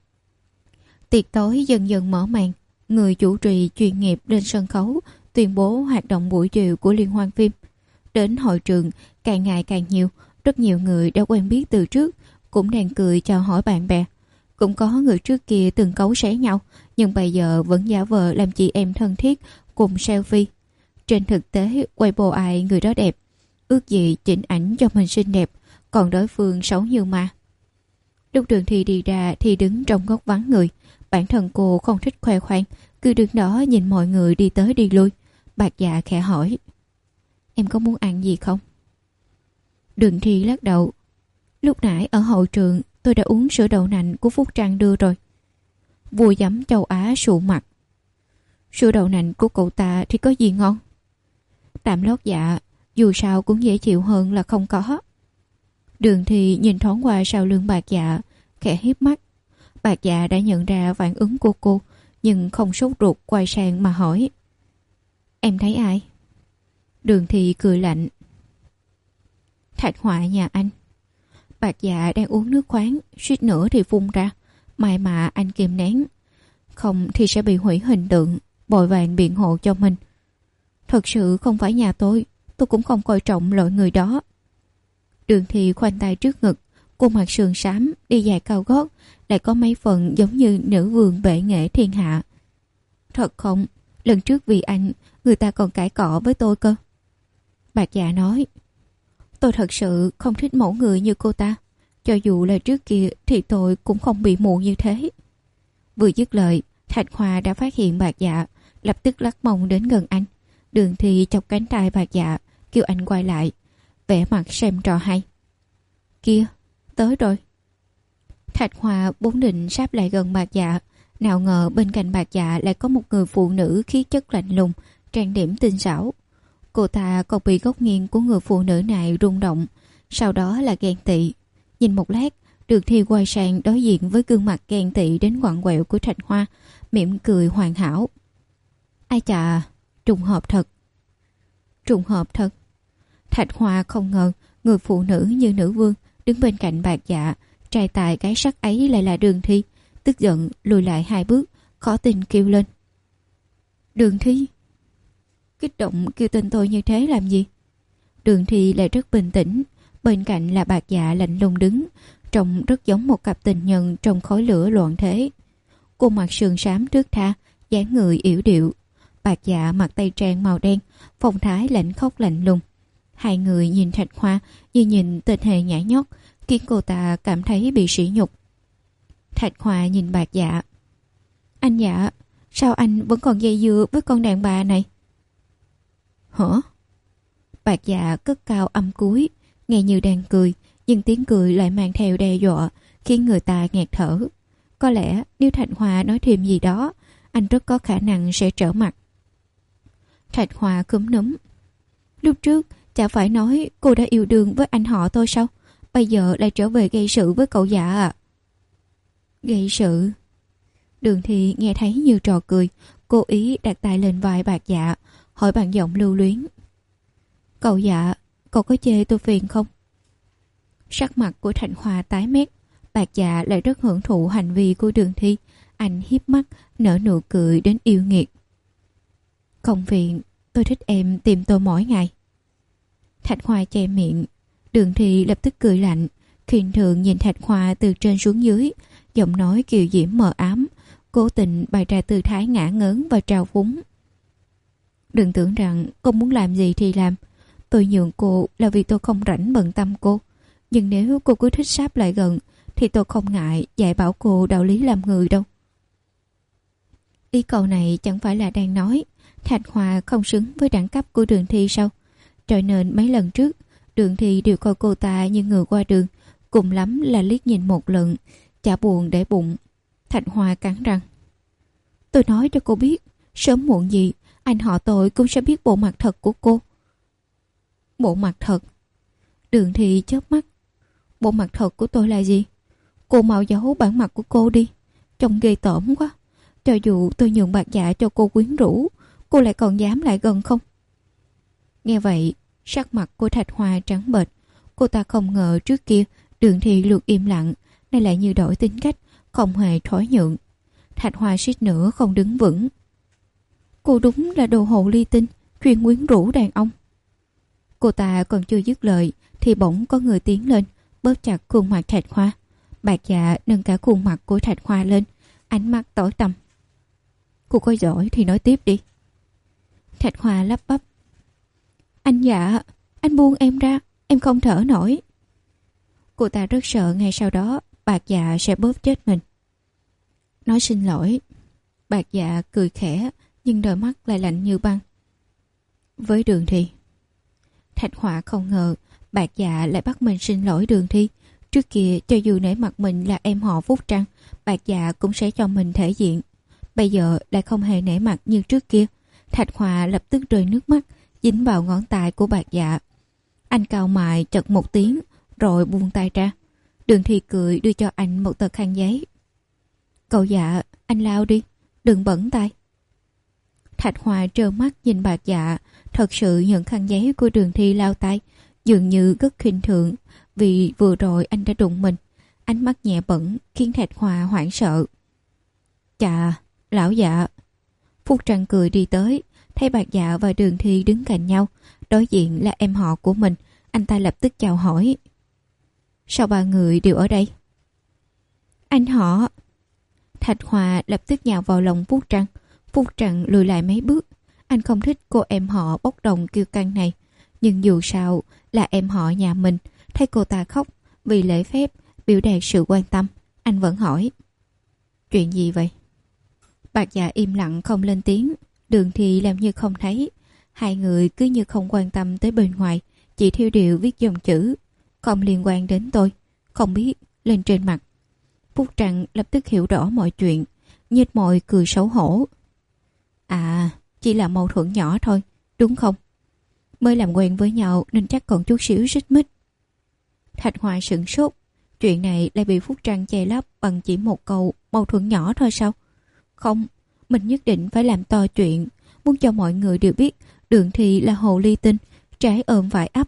Tiệc tối dần dần mở màn. Người chủ trì chuyên nghiệp lên sân khấu tuyên bố hoạt động buổi chiều của liên hoan phim. Đến hội trường càng ngày càng nhiều, rất nhiều người đã quen biết từ trước cũng đang cười chào hỏi bạn bè. Cũng có người trước kia từng cấu xé nhau, nhưng bây giờ vẫn giả vờ làm chị em thân thiết cùng selfie. Trên thực tế quay bộ ai người đó đẹp, ước gì chỉnh ảnh cho mình xinh đẹp, còn đối phương xấu như ma. Lúc Đường Thi đi ra thì đứng trong góc vắng người. Bản thân cô không thích khoe khoang, cứ đứng đó nhìn mọi người đi tới đi lui. Bạc Dạ khẽ hỏi. Em có muốn ăn gì không? Đường Thi lắc đầu. Lúc nãy ở hậu trường tôi đã uống sữa đậu nành của Phúc Trăng đưa rồi. Vua giấm châu Á sụ mặt. Sữa đậu nành của cậu ta thì có gì ngon? Tạm lót dạ, dù sao cũng dễ chịu hơn là không có. Đường Thi nhìn thoáng qua sau lưng Bạc Dạ, khẽ híp mắt. Bạc Dạ đã nhận ra phản ứng của cô, nhưng không sốt ruột quay sang mà hỏi. Em thấy ai? Đường Thi cười lạnh. Thạch Họa nhà anh. Bạc Dạ đang uống nước khoáng, suýt nữa thì phun ra. May mà anh kìm nén, không thì sẽ bị hủy hình tượng. Vội vàng biện hộ cho mình. Thật sự không phải nhà tôi, tôi cũng không coi trọng loại người đó. Đường Thi khoanh tay trước ngực, khuôn mặt sườn xám, đi giày cao gót, lại có mấy phần giống như nữ vương bệ nghệ thiên hạ. Thật không, lần trước vì anh, người ta còn cãi cọ với tôi cơ. Bạc Dạ nói. Tôi thật sự không thích mẫu người như cô ta. Cho dù là trước kia thì tôi cũng không bị mù như thế. Vừa dứt lời, Thạch Hoa đã phát hiện Bạc Dạ, lập tức lắc mông đến gần anh. Đường Thi chọc cánh tay Bạc Dạ, kêu anh quay lại, vẻ mặt xem trò hay. Kia, tới rồi. Thạch Hoa bốn định sáp lại gần Bạc Dạ, nào ngờ bên cạnh Bạc Dạ lại có một người phụ nữ khí chất lạnh lùng, trang điểm tinh xảo. Cô ta còn bị góc nghiêng của người phụ nữ này rung động, sau đó là ghen tị. Nhìn một lát, Đường Thi quay sang đối diện với gương mặt ghen tị đến quặn quẹo của Thạch Hoa, mỉm cười hoàn hảo. Ai chà, trùng hợp thật. Trùng hợp thật. Thạch Hoa không ngờ người phụ nữ như nữ vương đứng bên cạnh Bạc Dạ, trai tài cái sắc ấy lại là Đường Thi. Tức giận lùi lại hai bước, khó tin kêu lên. Đường Thi. Kích động kêu tên tôi như thế làm gì? Đường Thi lại rất bình tĩnh, bên cạnh là Bạc Dạ lạnh lùng đứng, trông rất giống một cặp tình nhân trong khói lửa loạn thế. Cô mặc sườn xám thướt tha, dáng người yểu điệu. Bạc Dạ mặc tây trang màu đen, phong thái lạnh khóc lạnh lùng. Hai người nhìn Thạch Hoa như nhìn tên hề nhãi nhót, khiến cô ta cảm thấy bị sỉ nhục. Thạch Hoa nhìn Bạc Dạ. Anh Dạ, sao anh vẫn còn dây dưa với con đàn bà này? Hả? Bạc Dạ cất cao âm cuối, nghe như đang cười, nhưng tiếng cười lại mang theo đe dọa, khiến người ta nghẹt thở. Có lẽ nếu Thạch Hoa nói thêm gì đó, anh rất có khả năng sẽ trở mặt. Thạch Hoa cúm núm. Lúc trước chả phải nói cô đã yêu đương với anh họ tôi sao? Bây giờ lại trở về gây sự với cậu Dạ à? Gây sự? Đường Thi nghe thấy như trò cười, cố ý đặt tay lên vai Bạc Dạ, hỏi bằng giọng lưu luyến. Cậu Dạ, cậu có chê tôi phiền không? Sắc mặt của Thạch Hoa tái mét. Bạc Dạ lại rất hưởng thụ hành vi của Đường Thi. Anh híp mắt, nở nụ cười đến yêu nghiệt. Không phiền, tôi thích em tìm tôi mỗi ngày. Thạch Hoa che miệng. Đường Thi lập tức cười lạnh, khinh thường nhìn Thạch Hoa từ trên xuống dưới, giọng nói kiều diễm mờ ám, cố tình bày ra tư thái ngả ngớn và trào phúng. Đừng tưởng rằng cô muốn làm gì thì làm. Tôi nhường cô là vì tôi không rảnh bận tâm cô. Nhưng nếu cô cứ thích sáp lại gần thì tôi không ngại dạy bảo cô đạo lý làm người đâu. Ý câu này chẳng phải là đang nói Thạch Hòa không xứng với đẳng cấp của Đường Thi sao? Cho nên mấy lần trước Đường Thi đều coi cô ta như người qua đường, cùng lắm là liếc nhìn một lần, chả buồn để bụng. Thạch Hòa cắn răng. Tôi nói cho cô biết, sớm muộn gì anh họ tôi cũng sẽ biết bộ mặt thật của cô. Bộ mặt thật? Đường Thi chớp mắt. Bộ mặt thật của tôi là gì? Cô mau giấu bản mặt của cô đi, trông ghê tởm quá. Cho dù tôi nhường bạc dạ cho cô quyến rũ, cô lại còn dám lại gần không? Nghe vậy, sắc mặt của Thạch Hoa trắng bệch. Cô ta không ngờ trước kia Đường Thi luôn im lặng, nay lại như đổi tính cách, không hề thoái nhượng. Thạch Hoa suýt nữa không đứng vững. Cô đúng là đồ hồ ly tinh, chuyên quyến rũ đàn ông. Cô ta còn chưa dứt lời thì bỗng có người tiến lên, bóp chặt khuôn mặt Thạch Hoa. Bạc dạ nâng cả khuôn mặt của Thạch Hoa lên, ánh mắt tối tăm. Cô có giỏi thì nói tiếp đi. Thạch Hoa lắp bắp. Anh dạ, anh buông em ra, em không thở nổi. Cô ta rất sợ ngay sau đó bạc dạ sẽ bóp chết mình. Nói xin lỗi. Bạc dạ cười khẽ, nhưng đôi mắt lại lạnh như băng. Với Đường Thi. Thạch Hoa không ngờ bạc dạ lại bắt mình xin lỗi Đường Thi. Trước kia cho dù nể mặt mình là em họ Phúc Trăng, bạc dạ cũng sẽ cho mình thể diện. Bây giờ lại không hề nể mặt như trước kia. Thạch Hoa lập tức rơi nước mắt, dính vào ngón tay của bạc dạ. Anh cau mày chật một tiếng, rồi buông tay ra. Đường Thi cười đưa cho anh một tờ khăn giấy. Cậu dạ, anh lau đi, đừng bẩn tay. Thạch Hoa trơ mắt nhìn bạc dạ, thật sự nhận khăn giấy của Đường Thi lau tay, dường như rất khinh thường, vì vừa rồi anh đã đụng mình. Ánh mắt nhẹ bẩn khiến Thạch Hoa hoảng sợ. Chà, lão dạ. Phúc Trăng cười đi tới, thấy bạc dạ và Đường Thi đứng cạnh nhau, đối diện là em họ của mình. Anh ta lập tức chào hỏi. Sao ba người đều ở đây? Anh họ. Thạch Hoa lập tức nhào vào lòng Phúc Trăng. Phúc Trăng lùi lại mấy bước. Anh không thích cô em họ bốc đồng kiêu căng này, nhưng dù sao là em họ nhà mình. Thấy cô ta khóc vì lễ phép biểu đạt sự quan tâm, anh vẫn hỏi. Chuyện gì vậy? Bạc dạ im lặng không lên tiếng. Đường Thi làm như không thấy. Hai người cứ như không quan tâm tới bên ngoài, chỉ theo điệu viết dòng chữ. Không liên quan đến tôi, không biết, lên trên mặt. Phúc Trăng lập tức hiểu rõ mọi chuyện, nhếch môi cười xấu hổ. À, chỉ là mâu thuẫn nhỏ thôi, đúng không? Mới làm quen với nhau nên chắc còn chút xíu xích mích. Thạch Hoa sửng sốt. Chuyện này lại bị Phúc Trăng che lấp bằng chỉ một câu mâu thuẫn nhỏ thôi sao? Không, mình nhất định phải làm to chuyện, muốn cho mọi người đều biết Đường Thi là hồ ly tinh, trái ôm vải ấp.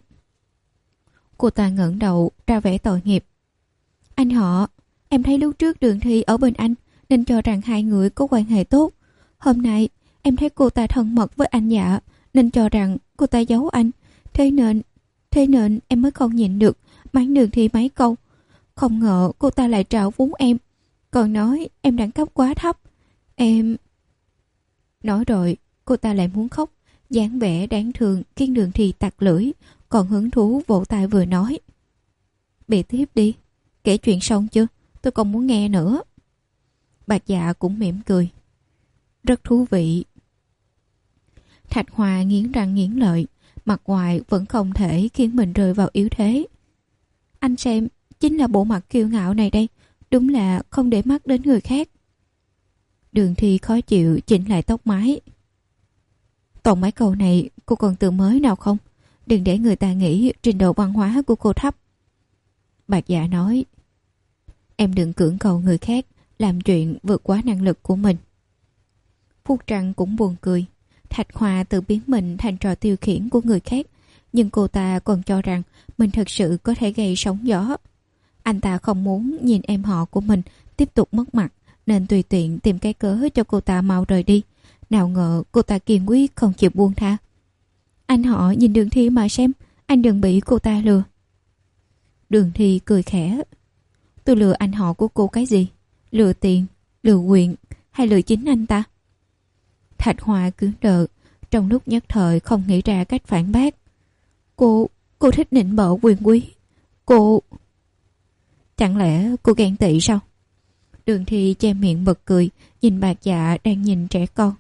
Cô ta ngẩng đầu ra vẻ tội nghiệp. Anh họ, em thấy lúc trước Đường Thi ở bên anh nên cho rằng hai người có quan hệ tốt. Hôm nay em thấy cô ta thân mật với anh dạ nên cho rằng cô ta giấu anh. Thế nên, thế nên em mới không nhịn được mắng Đường Thi mấy câu. Không ngờ cô ta lại trào phúng em, còn nói em đẳng cấp quá thấp. Em... Nói rồi cô ta lại muốn khóc, dáng vẻ đáng thương khiến Đường Thi tặc lưỡi, còn hứng thú vỗ tay vừa nói. Bề tiếp đi, kể chuyện xong chưa? Tôi còn muốn nghe nữa. Bạc dạ cũng mỉm cười. Rất thú vị. Thạch Hoa nghiến răng nghiến lợi, mặt ngoài vẫn không thể khiến mình rơi vào yếu thế. Anh xem, chính là bộ mặt kiêu ngạo này đây, đúng là không để mắt đến người khác. Đường Thi khó chịu chỉnh lại tóc mái. Toàn mấy câu này cô còn từ mới nào không? Đừng để người ta nghĩ trình độ văn hóa của cô thấp. Bạc dạ nói. Em đừng cưỡng cầu người khác làm chuyện vượt quá năng lực của mình. Phúc Trăng cũng buồn cười. Thạch Hoa tự biến mình thành trò tiêu khiển của người khác, nhưng cô ta còn cho rằng mình thật sự có thể gây sóng gió. Anh ta không muốn nhìn em họ của mình tiếp tục mất mặt, nên tùy tiện tìm cái cớ cho cô ta mau rời đi. Nào ngờ cô ta kiên quyết không chịu buông tha. Anh họ nhìn Đường Thi mà xem, anh đừng bị cô ta lừa. Đường Thi cười khẽ. Tôi lừa anh họ của cô cái gì? Lừa tiền, lừa quyền, hay lừa chính anh ta? Thạch Hoa cứng đờ, trong lúc nhất thời không nghĩ ra cách phản bác. Cô, cô thích nịnh bợ quyền quý. Cô... Chẳng lẽ cô ghen tị sao? Đường Thi che miệng bật cười, nhìn Bạc Dạ đang nhìn trẻ con.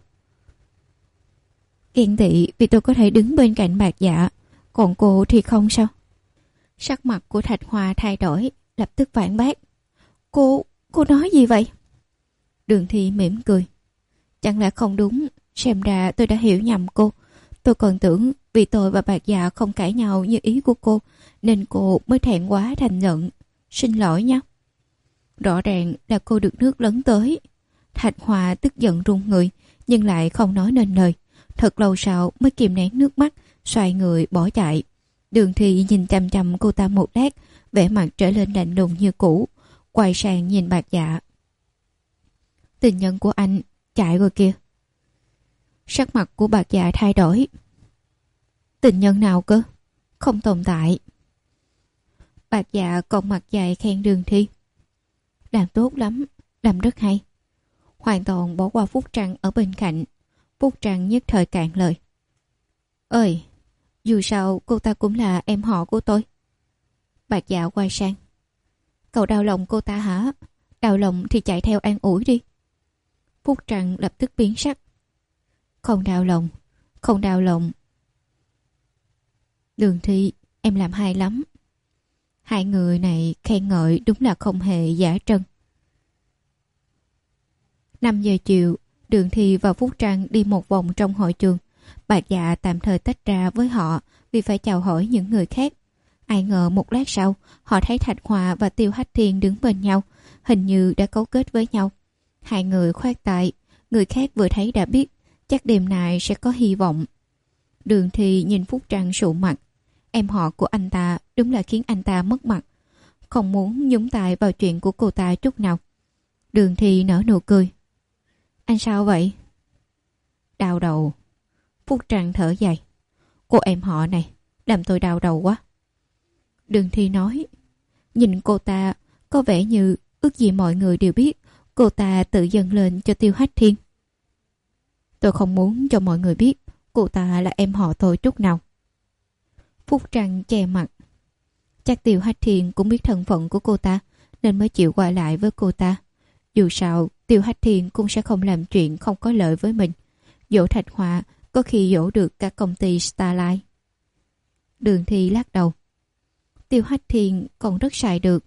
Ghen tị vì tôi có thể đứng bên cạnh Bạc Dạ, còn cô thì không sao? Sắc mặt của Thạch Hoa thay đổi, lập tức phản bác. Cô, cô nói gì vậy? Đường Thi mỉm cười. Chẳng lẽ không đúng, xem ra tôi đã hiểu nhầm cô. Tôi còn tưởng vì tôi và Bạc Dạ không cãi nhau như ý của cô, nên cô mới thẹn quá thành giận. Xin lỗi nhé. Rõ ràng là cô được nước lấn tới. Thạch Hoa tức giận run người, nhưng lại không nói nên lời. Thật lâu sau mới kìm nén nước mắt, xoay người bỏ chạy. Đường Thi nhìn chăm chăm cô ta một lát, vẻ mặt trở lên lạnh lùng như cũ, quay sang nhìn Bạc Dạ. Tình nhân của anh chạy rồi kìa. Sắc mặt của Bạc Dạ thay đổi. Tình nhân nào cơ? Không tồn tại. Bạc Dạ còn mặt dài khen Đường Thi. Làm tốt lắm, làm rất hay. Hoàn toàn bỏ qua Phúc Trăng ở bên cạnh. Phúc Trăng nhất thời cạn lời. Ơi, dù sao cô ta cũng là em họ của tôi. Bạc Dạ quay sang. Cậu đau lòng cô ta hả? Đau lòng thì chạy theo an ủi đi. Phúc Trăng lập tức biến sắc. Không đau lòng, không đau lòng. Đường Thi, em làm hay lắm. Hai người này khen ngợi đúng là không hề giả trân. năm giờ chiều, Đường Thi và Phúc Trăng đi một vòng trong hội trường. Bạc Dạ tạm thời tách ra với họ vì phải chào hỏi những người khác. Ai ngờ một lát sau, họ thấy Thạch Hoa và Tiêu Hách Thiên đứng bên nhau, hình như đã cấu kết với nhau. Hai người khoát tay, người khác vừa thấy đã biết, chắc đêm nay sẽ có hy vọng. Đường Thi nhìn Phúc Trăng sụ mặt. Em họ của anh ta đúng là khiến anh ta mất mặt. Không muốn nhúng tay vào chuyện của cô ta chút nào. Đường Thi nở nụ cười. Anh sao vậy? Đau đầu. Phúc Trăng thở dài. Cô em họ này làm tôi đau đầu quá. Đường Thi nói. Nhìn cô ta có vẻ như ước gì mọi người đều biết cô ta tự dâng lên cho Tiêu Hách Thiên. Tôi không muốn cho mọi người biết cô ta là em họ tôi chút nào. Phúc Trăng che mặt. Chắc Tiêu Hách Thiên cũng biết thân phận của cô ta nên mới chịu qua lại với cô ta. Dù sao Tiêu Hách Thiên cũng sẽ không làm chuyện không có lợi với mình. Dỗ Thạch Hoa có khi dỗ được cả công ty Starlight. Đường Thi lắc đầu. Tiêu Hách Thiên còn rất xài được.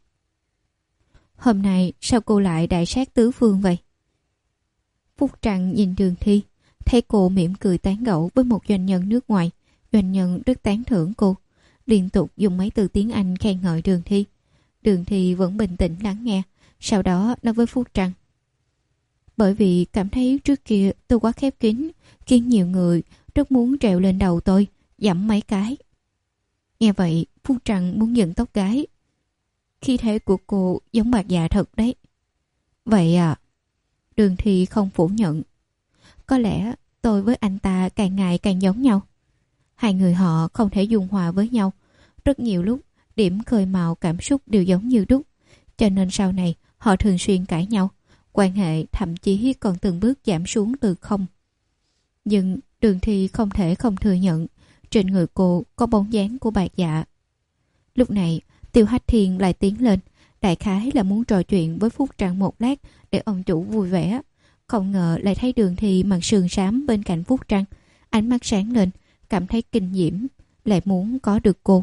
Hôm nay sao cô lại đại sát tứ phương vậy? Phúc Trăng nhìn Đường Thi, thấy cô mỉm cười tán gẫu với một doanh nhân nước ngoài. Doanh nhân rất tán thưởng cô, liên tục dùng mấy từ tiếng Anh khen ngợi Đường Thi. Đường Thi vẫn bình tĩnh lắng nghe, sau đó nói với Phúc Trăng. Bởi vì cảm thấy trước kia tôi quá khép kín, khiến nhiều người rất muốn trèo lên đầu tôi, giẫm mấy cái. Nghe vậy, Phúc Trăng muốn dựng tóc gái. Khí thế của cô giống Bạc Dạ thật đấy. Vậy à? Đường Thi không phủ nhận. Có lẽ tôi với anh ta càng ngày càng giống nhau. Hai người họ không thể dung hòa với nhau. Rất nhiều lúc, điểm khơi mào cảm xúc đều giống như đúc. Cho nên sau này, họ thường xuyên cãi nhau. Quan hệ thậm chí còn từng bước giảm xuống từ không. Nhưng Đường Thi không thể không thừa nhận trên người cô có bóng dáng của Bạc Dạ. Lúc này, Tiêu Hách Thiên lại tiến lên, đại khái là muốn trò chuyện với Phúc Trăng một lát để ông chủ vui vẻ. Không ngờ lại thấy Đường Thi mặc sườn xám bên cạnh Phúc Trăng, ánh mắt sáng lên, cảm thấy kinh diễm, lại muốn có được cô.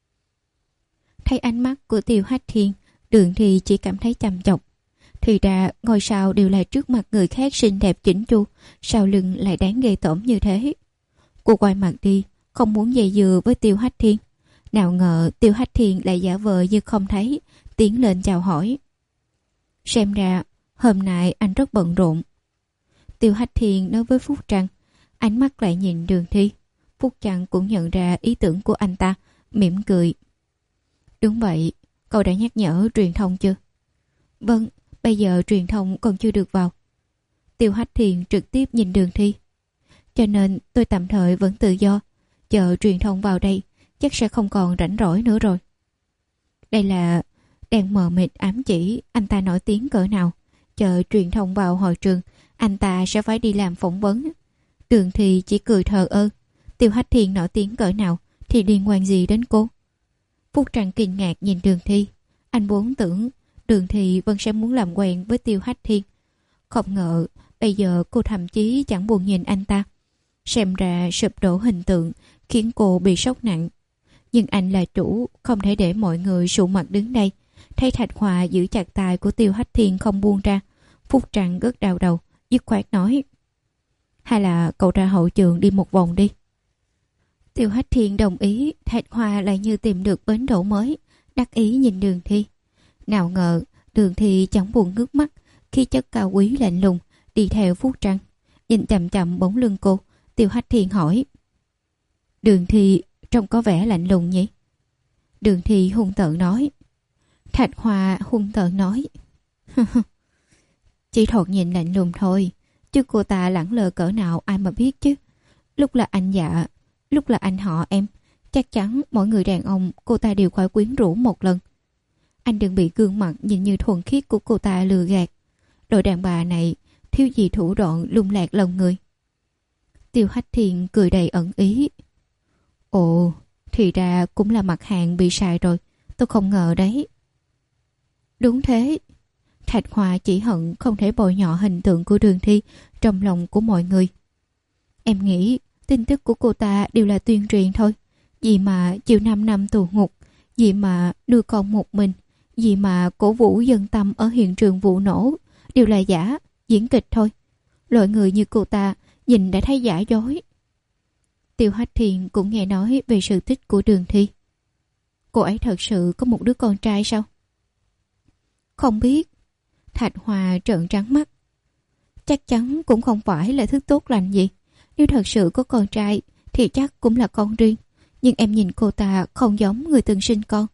Thấy ánh mắt của Tiêu Hách Thiên, Đường Thi chỉ cảm thấy chăm chọc. Thì ra ngôi sao đều là trước mặt người khác xinh đẹp chỉnh chu, sau lưng lại đáng ghê tởm như thế. Cô quay mặt đi, không muốn dây dưa với Tiêu Hách Thiên. Nào ngờ Tiêu Hách Thiên lại giả vờ như không thấy, tiến lên chào hỏi. Xem ra hôm nay anh rất bận rộn. Tiêu Hách Thiên nói với Phúc Trăng, ánh mắt lại nhìn Đường Thi. Phúc Trăng cũng nhận ra ý tưởng của anh ta, mỉm cười. Đúng vậy, cậu đã nhắc nhở truyền thông chưa? Vâng, bây giờ truyền thông còn chưa được vào. Tiêu Hách Thiên trực tiếp nhìn Đường Thi. Cho nên tôi tạm thời vẫn tự do, chờ truyền thông vào đây chắc sẽ không còn rảnh rỗi nữa rồi. Đây là đang mờ mịt ám chỉ anh ta nổi tiếng cỡ nào, chờ truyền thông vào hội trường, anh ta sẽ phải đi làm phỏng vấn. Đường Thi chỉ cười thờ ơ. Tiêu Hách Thiên nổi tiếng cỡ nào thì liên quan gì đến cô? Phúc Trần kinh ngạc nhìn Đường Thi. Anh vốn tưởng Đường Thi vẫn sẽ muốn làm quen với Tiêu Hách Thiên. Không ngờ bây giờ cô thậm chí chẳng buồn nhìn anh ta. Xem ra sụp đổ hình tượng khiến cô bị sốc nặng. Nhưng anh là chủ, không thể để mọi người sụ mặt đứng đây. Thấy Thạch Hòa giữ chặt tay của Tiêu Hách Thiên không buông ra, Phúc Trần rất đau đầu, dứt khoát nói: hay là cậu ra hậu trường đi một vòng đi. Tiêu Hách Thiên đồng ý. Thạch Hòa lại như tìm được bến đỗ mới, đắc ý nhìn Đường Thi. Nào ngờ Đường Thi chẳng buồn ngước mắt, khi chất cao quý lạnh lùng đi theo Phúc Trần. Nhìn chậm chậm bóng lưng cô, Tiêu Hách Thiên hỏi: Đường Thi trông có vẻ lạnh lùng nhỉ? Đường Thi hung tợn nói. Thạch Hòa hung tợn nói: chỉ thoạt nhìn lạnh lùng thôi, chứ cô ta lẳng lơ cỡ nào ai mà biết chứ. Lúc là anh dạ, lúc là anh họ em, chắc chắn mỗi người đàn ông cô ta đều phải quyến rũ một lần. Anh đừng bị gương mặt nhìn như thuần khiết của cô ta lừa gạt. Đội đàn bà này thiếu gì thủ đoạn lung lạc lòng người. Tiêu Hách Thiên cười đầy ẩn ý. Ồ, thì ra cũng là mặt hàng bị sai rồi, tôi không ngờ đấy. Đúng thế. Thạch Hòa chỉ hận không thể bồi nhọ hình tượng của Đường Thi trong lòng của mọi người. Em nghĩ tin tức của cô ta đều là tuyên truyền thôi. Vì mà chịu năm năm tù ngục, vì mà nuôi con một mình, vì mà cổ vũ dân tâm ở hiện trường vụ nổ, đều là giả, diễn kịch thôi. Loại người như cô ta nhìn đã thấy giả dối. Tiêu Hách Thiên cũng nghe nói về sự tích của Đường Thi. Cô ấy thật sự có một đứa con trai sao? Không biết. Thạch Hòa trợn trắng mắt. Chắc chắn cũng không phải là thứ tốt lành gì. Nếu thật sự có con trai thì chắc cũng là con riêng. Nhưng em nhìn cô ta không giống người từng sinh con.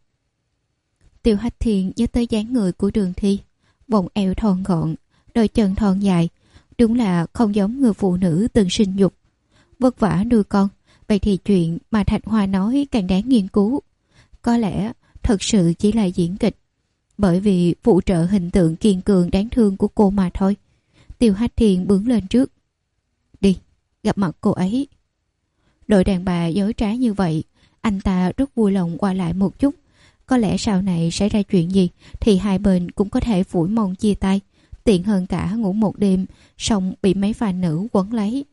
Tiêu Hách Thiên nhớ tới dáng người của Đường Thi, vòng eo thon gọn, đôi chân thon dài, đúng là không giống người phụ nữ từng sinh dục. Vất vả nuôi con, vậy thì chuyện mà Thạch Hòa nói càng đáng nghiên cứu. Có lẽ thật sự chỉ là diễn kịch, bởi vì phụ trợ hình tượng kiên cường đáng thương của cô mà thôi. Tiêu Hách Thiên bước lên trước. Đi, gặp mặt cô ấy. Đội đàn bà dối trá như vậy, anh ta rất vui lòng qua lại một chút. Có lẽ sau này xảy ra chuyện gì thì hai bên cũng có thể phủi mông chia tay, tiện hơn cả ngủ một đêm xong bị mấy phà nữ quấn lấy.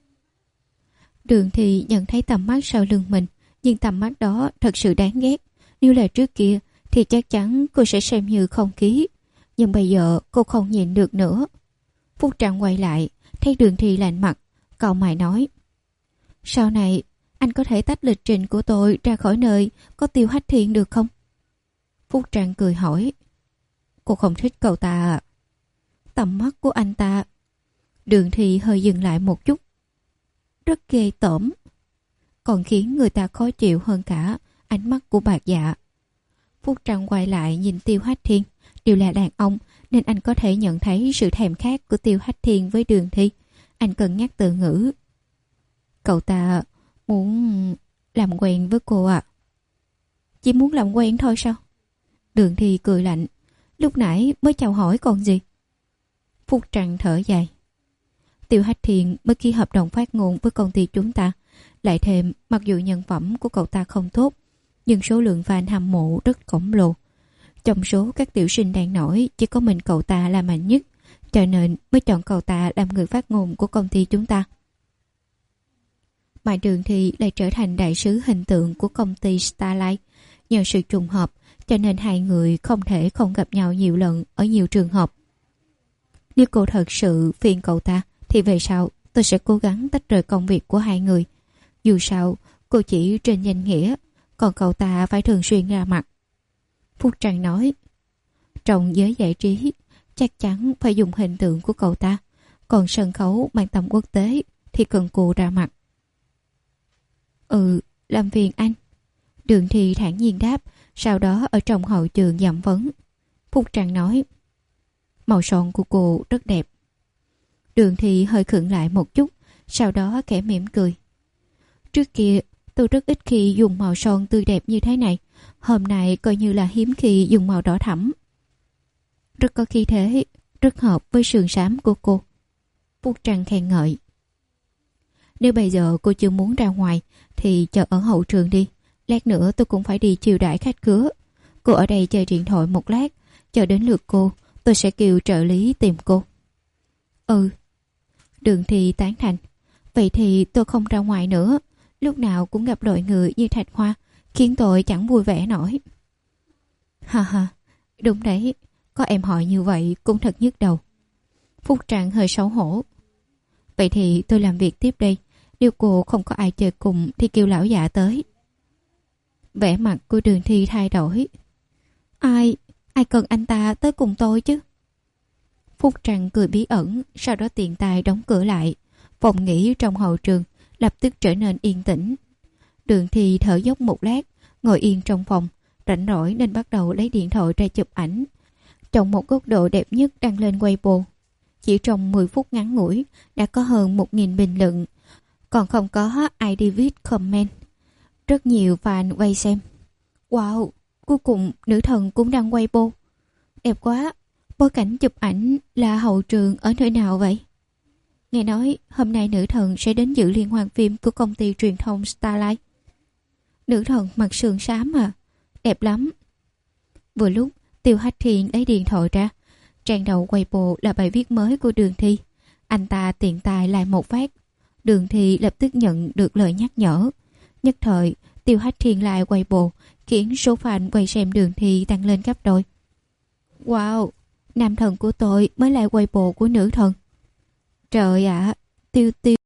Đường Thi nhận thấy tầm mắt sau lưng mình, nhưng tầm mắt đó thật sự đáng ghét. Nếu là trước kia thì chắc chắn cô sẽ xem như không khí, nhưng bây giờ cô không nhịn được nữa. Phúc Trần quay lại, thấy Đường Thi lạnh mặt, cau mày nói: sau này anh có thể tách lịch trình của tôi ra khỏi nơi có Tiêu Hách Thiên được không? Phúc Trần cười hỏi: cô không thích cậu ta à? Tầm mắt của anh ta. Đường Thi hơi dừng lại một chút. Rất ghê tởm, còn khiến người ta khó chịu hơn cả ánh mắt của Bạc Dạ. Phúc Trần quay lại nhìn Tiêu Hách Thiên. Đều là đàn ông nên anh có thể nhận thấy sự thèm khát của Tiêu Hách Thiên với Đường Thi. Anh cân nhắc từ ngữ: cậu ta muốn làm quen với cô à? Chỉ muốn làm quen thôi sao? Đường Thi cười lạnh: lúc nãy mới chào hỏi còn gì. Phúc Trần thở dài: Tiêu Hách Thiên mới ký hợp đồng phát ngôn với công ty chúng ta. Lại thêm mặc dù nhân phẩm của cậu ta không tốt, nhưng số lượng fan hâm mộ rất khổng lồ. Trong số các tiểu sinh đang nổi, chỉ có mình cậu ta là mạnh nhất, cho nên mới chọn cậu ta làm người phát ngôn của công ty chúng ta. Mà Đường Thi lại trở thành đại sứ hình tượng của công ty Starlight. Nhờ sự trùng hợp cho nên hai người không thể không gặp nhau nhiều lần ở nhiều trường hợp. Nếu cô thật sự phiền cậu ta thì về sau tôi sẽ cố gắng tách rời công việc của hai người. Dù sao cô chỉ trên danh nghĩa, còn cậu ta phải thường xuyên ra mặt. Phúc Trần nói: trong giới giải trí chắc chắn phải dùng hình tượng của cậu ta, còn sân khấu mang tầm quốc tế thì cần cô ra mặt. Ừ, làm phiền anh. Đường Thi thản nhiên đáp, sau đó ở trong hậu trường giảm vấn. Phúc Trần nói: màu son của cô rất đẹp. Đường Thi hơi khựng lại một chút, sau đó khẽ mỉm cười. Trước kia tôi rất ít khi dùng màu son tươi đẹp như thế này, hôm nay coi như là hiếm khi dùng màu đỏ thẫm. Rất có khí thế, rất hợp với sườn xám của cô. Phúc Trăng khen ngợi. Nếu bây giờ cô chưa muốn ra ngoài thì chờ ở hậu trường đi. Lát nữa tôi cũng phải đi chiêu đãi khách khứa. Cô ở đây chơi điện thoại một lát, chờ đến lượt cô tôi sẽ kêu trợ lý tìm cô. Ừ. Đường Thi tán thành. Vậy thì tôi không ra ngoài nữa. Lúc nào cũng gặp loại người như Thạch Hoa, khiến tôi chẳng vui vẻ nổi. Ha ha, đúng đấy, có em hỏi như vậy cũng thật nhức đầu. Phúc Trăng hơi xấu hổ. Vậy thì tôi làm việc tiếp đây. Nếu cô không có ai chơi cùng thì kêu lão già tới. Vẻ mặt của Đường Thi thay đổi. Ai, ai cần anh ta tới cùng tôi chứ? Phúc Trăng cười bí ẩn, sau đó tiện tay đóng cửa lại. Phòng nghỉ trong hậu trường lập tức trở nên yên tĩnh. Đường Thi thở dốc một lát, ngồi yên trong phòng, rảnh rỗi nên bắt đầu lấy điện thoại ra chụp ảnh. Trong một góc độ đẹp nhất đăng lên Weibo. Chỉ trong mười phút ngắn ngủi đã có hơn một nghìn bình luận, còn không có ai đi viết comment. Rất nhiều fan quay xem. Wow, cuối cùng nữ thần cũng đăng Weibo. Đẹp quá, bối cảnh chụp ảnh là hậu trường ở nơi nào vậy? Nghe nói hôm nay nữ thần sẽ đến dự liên hoan phim của công ty truyền thông Starlight. Nữ thần mặc sườn xám à, đẹp lắm. Vừa lúc Tiêu Hách Thiên lấy điện thoại ra, trang đầu Weibo là bài viết mới của Đường Thi. Anh ta tiện tay lại một phát. Đường Thi lập tức nhận được lời nhắc nhở. Nhất thời Tiêu Hách Thiên lại Weibo, khiến số fan quay xem Đường Thi tăng lên gấp đôi. Wow, nam thần của tôi mới lại Weibo của nữ thần. Trời ạ, à, Tiêu Tiêu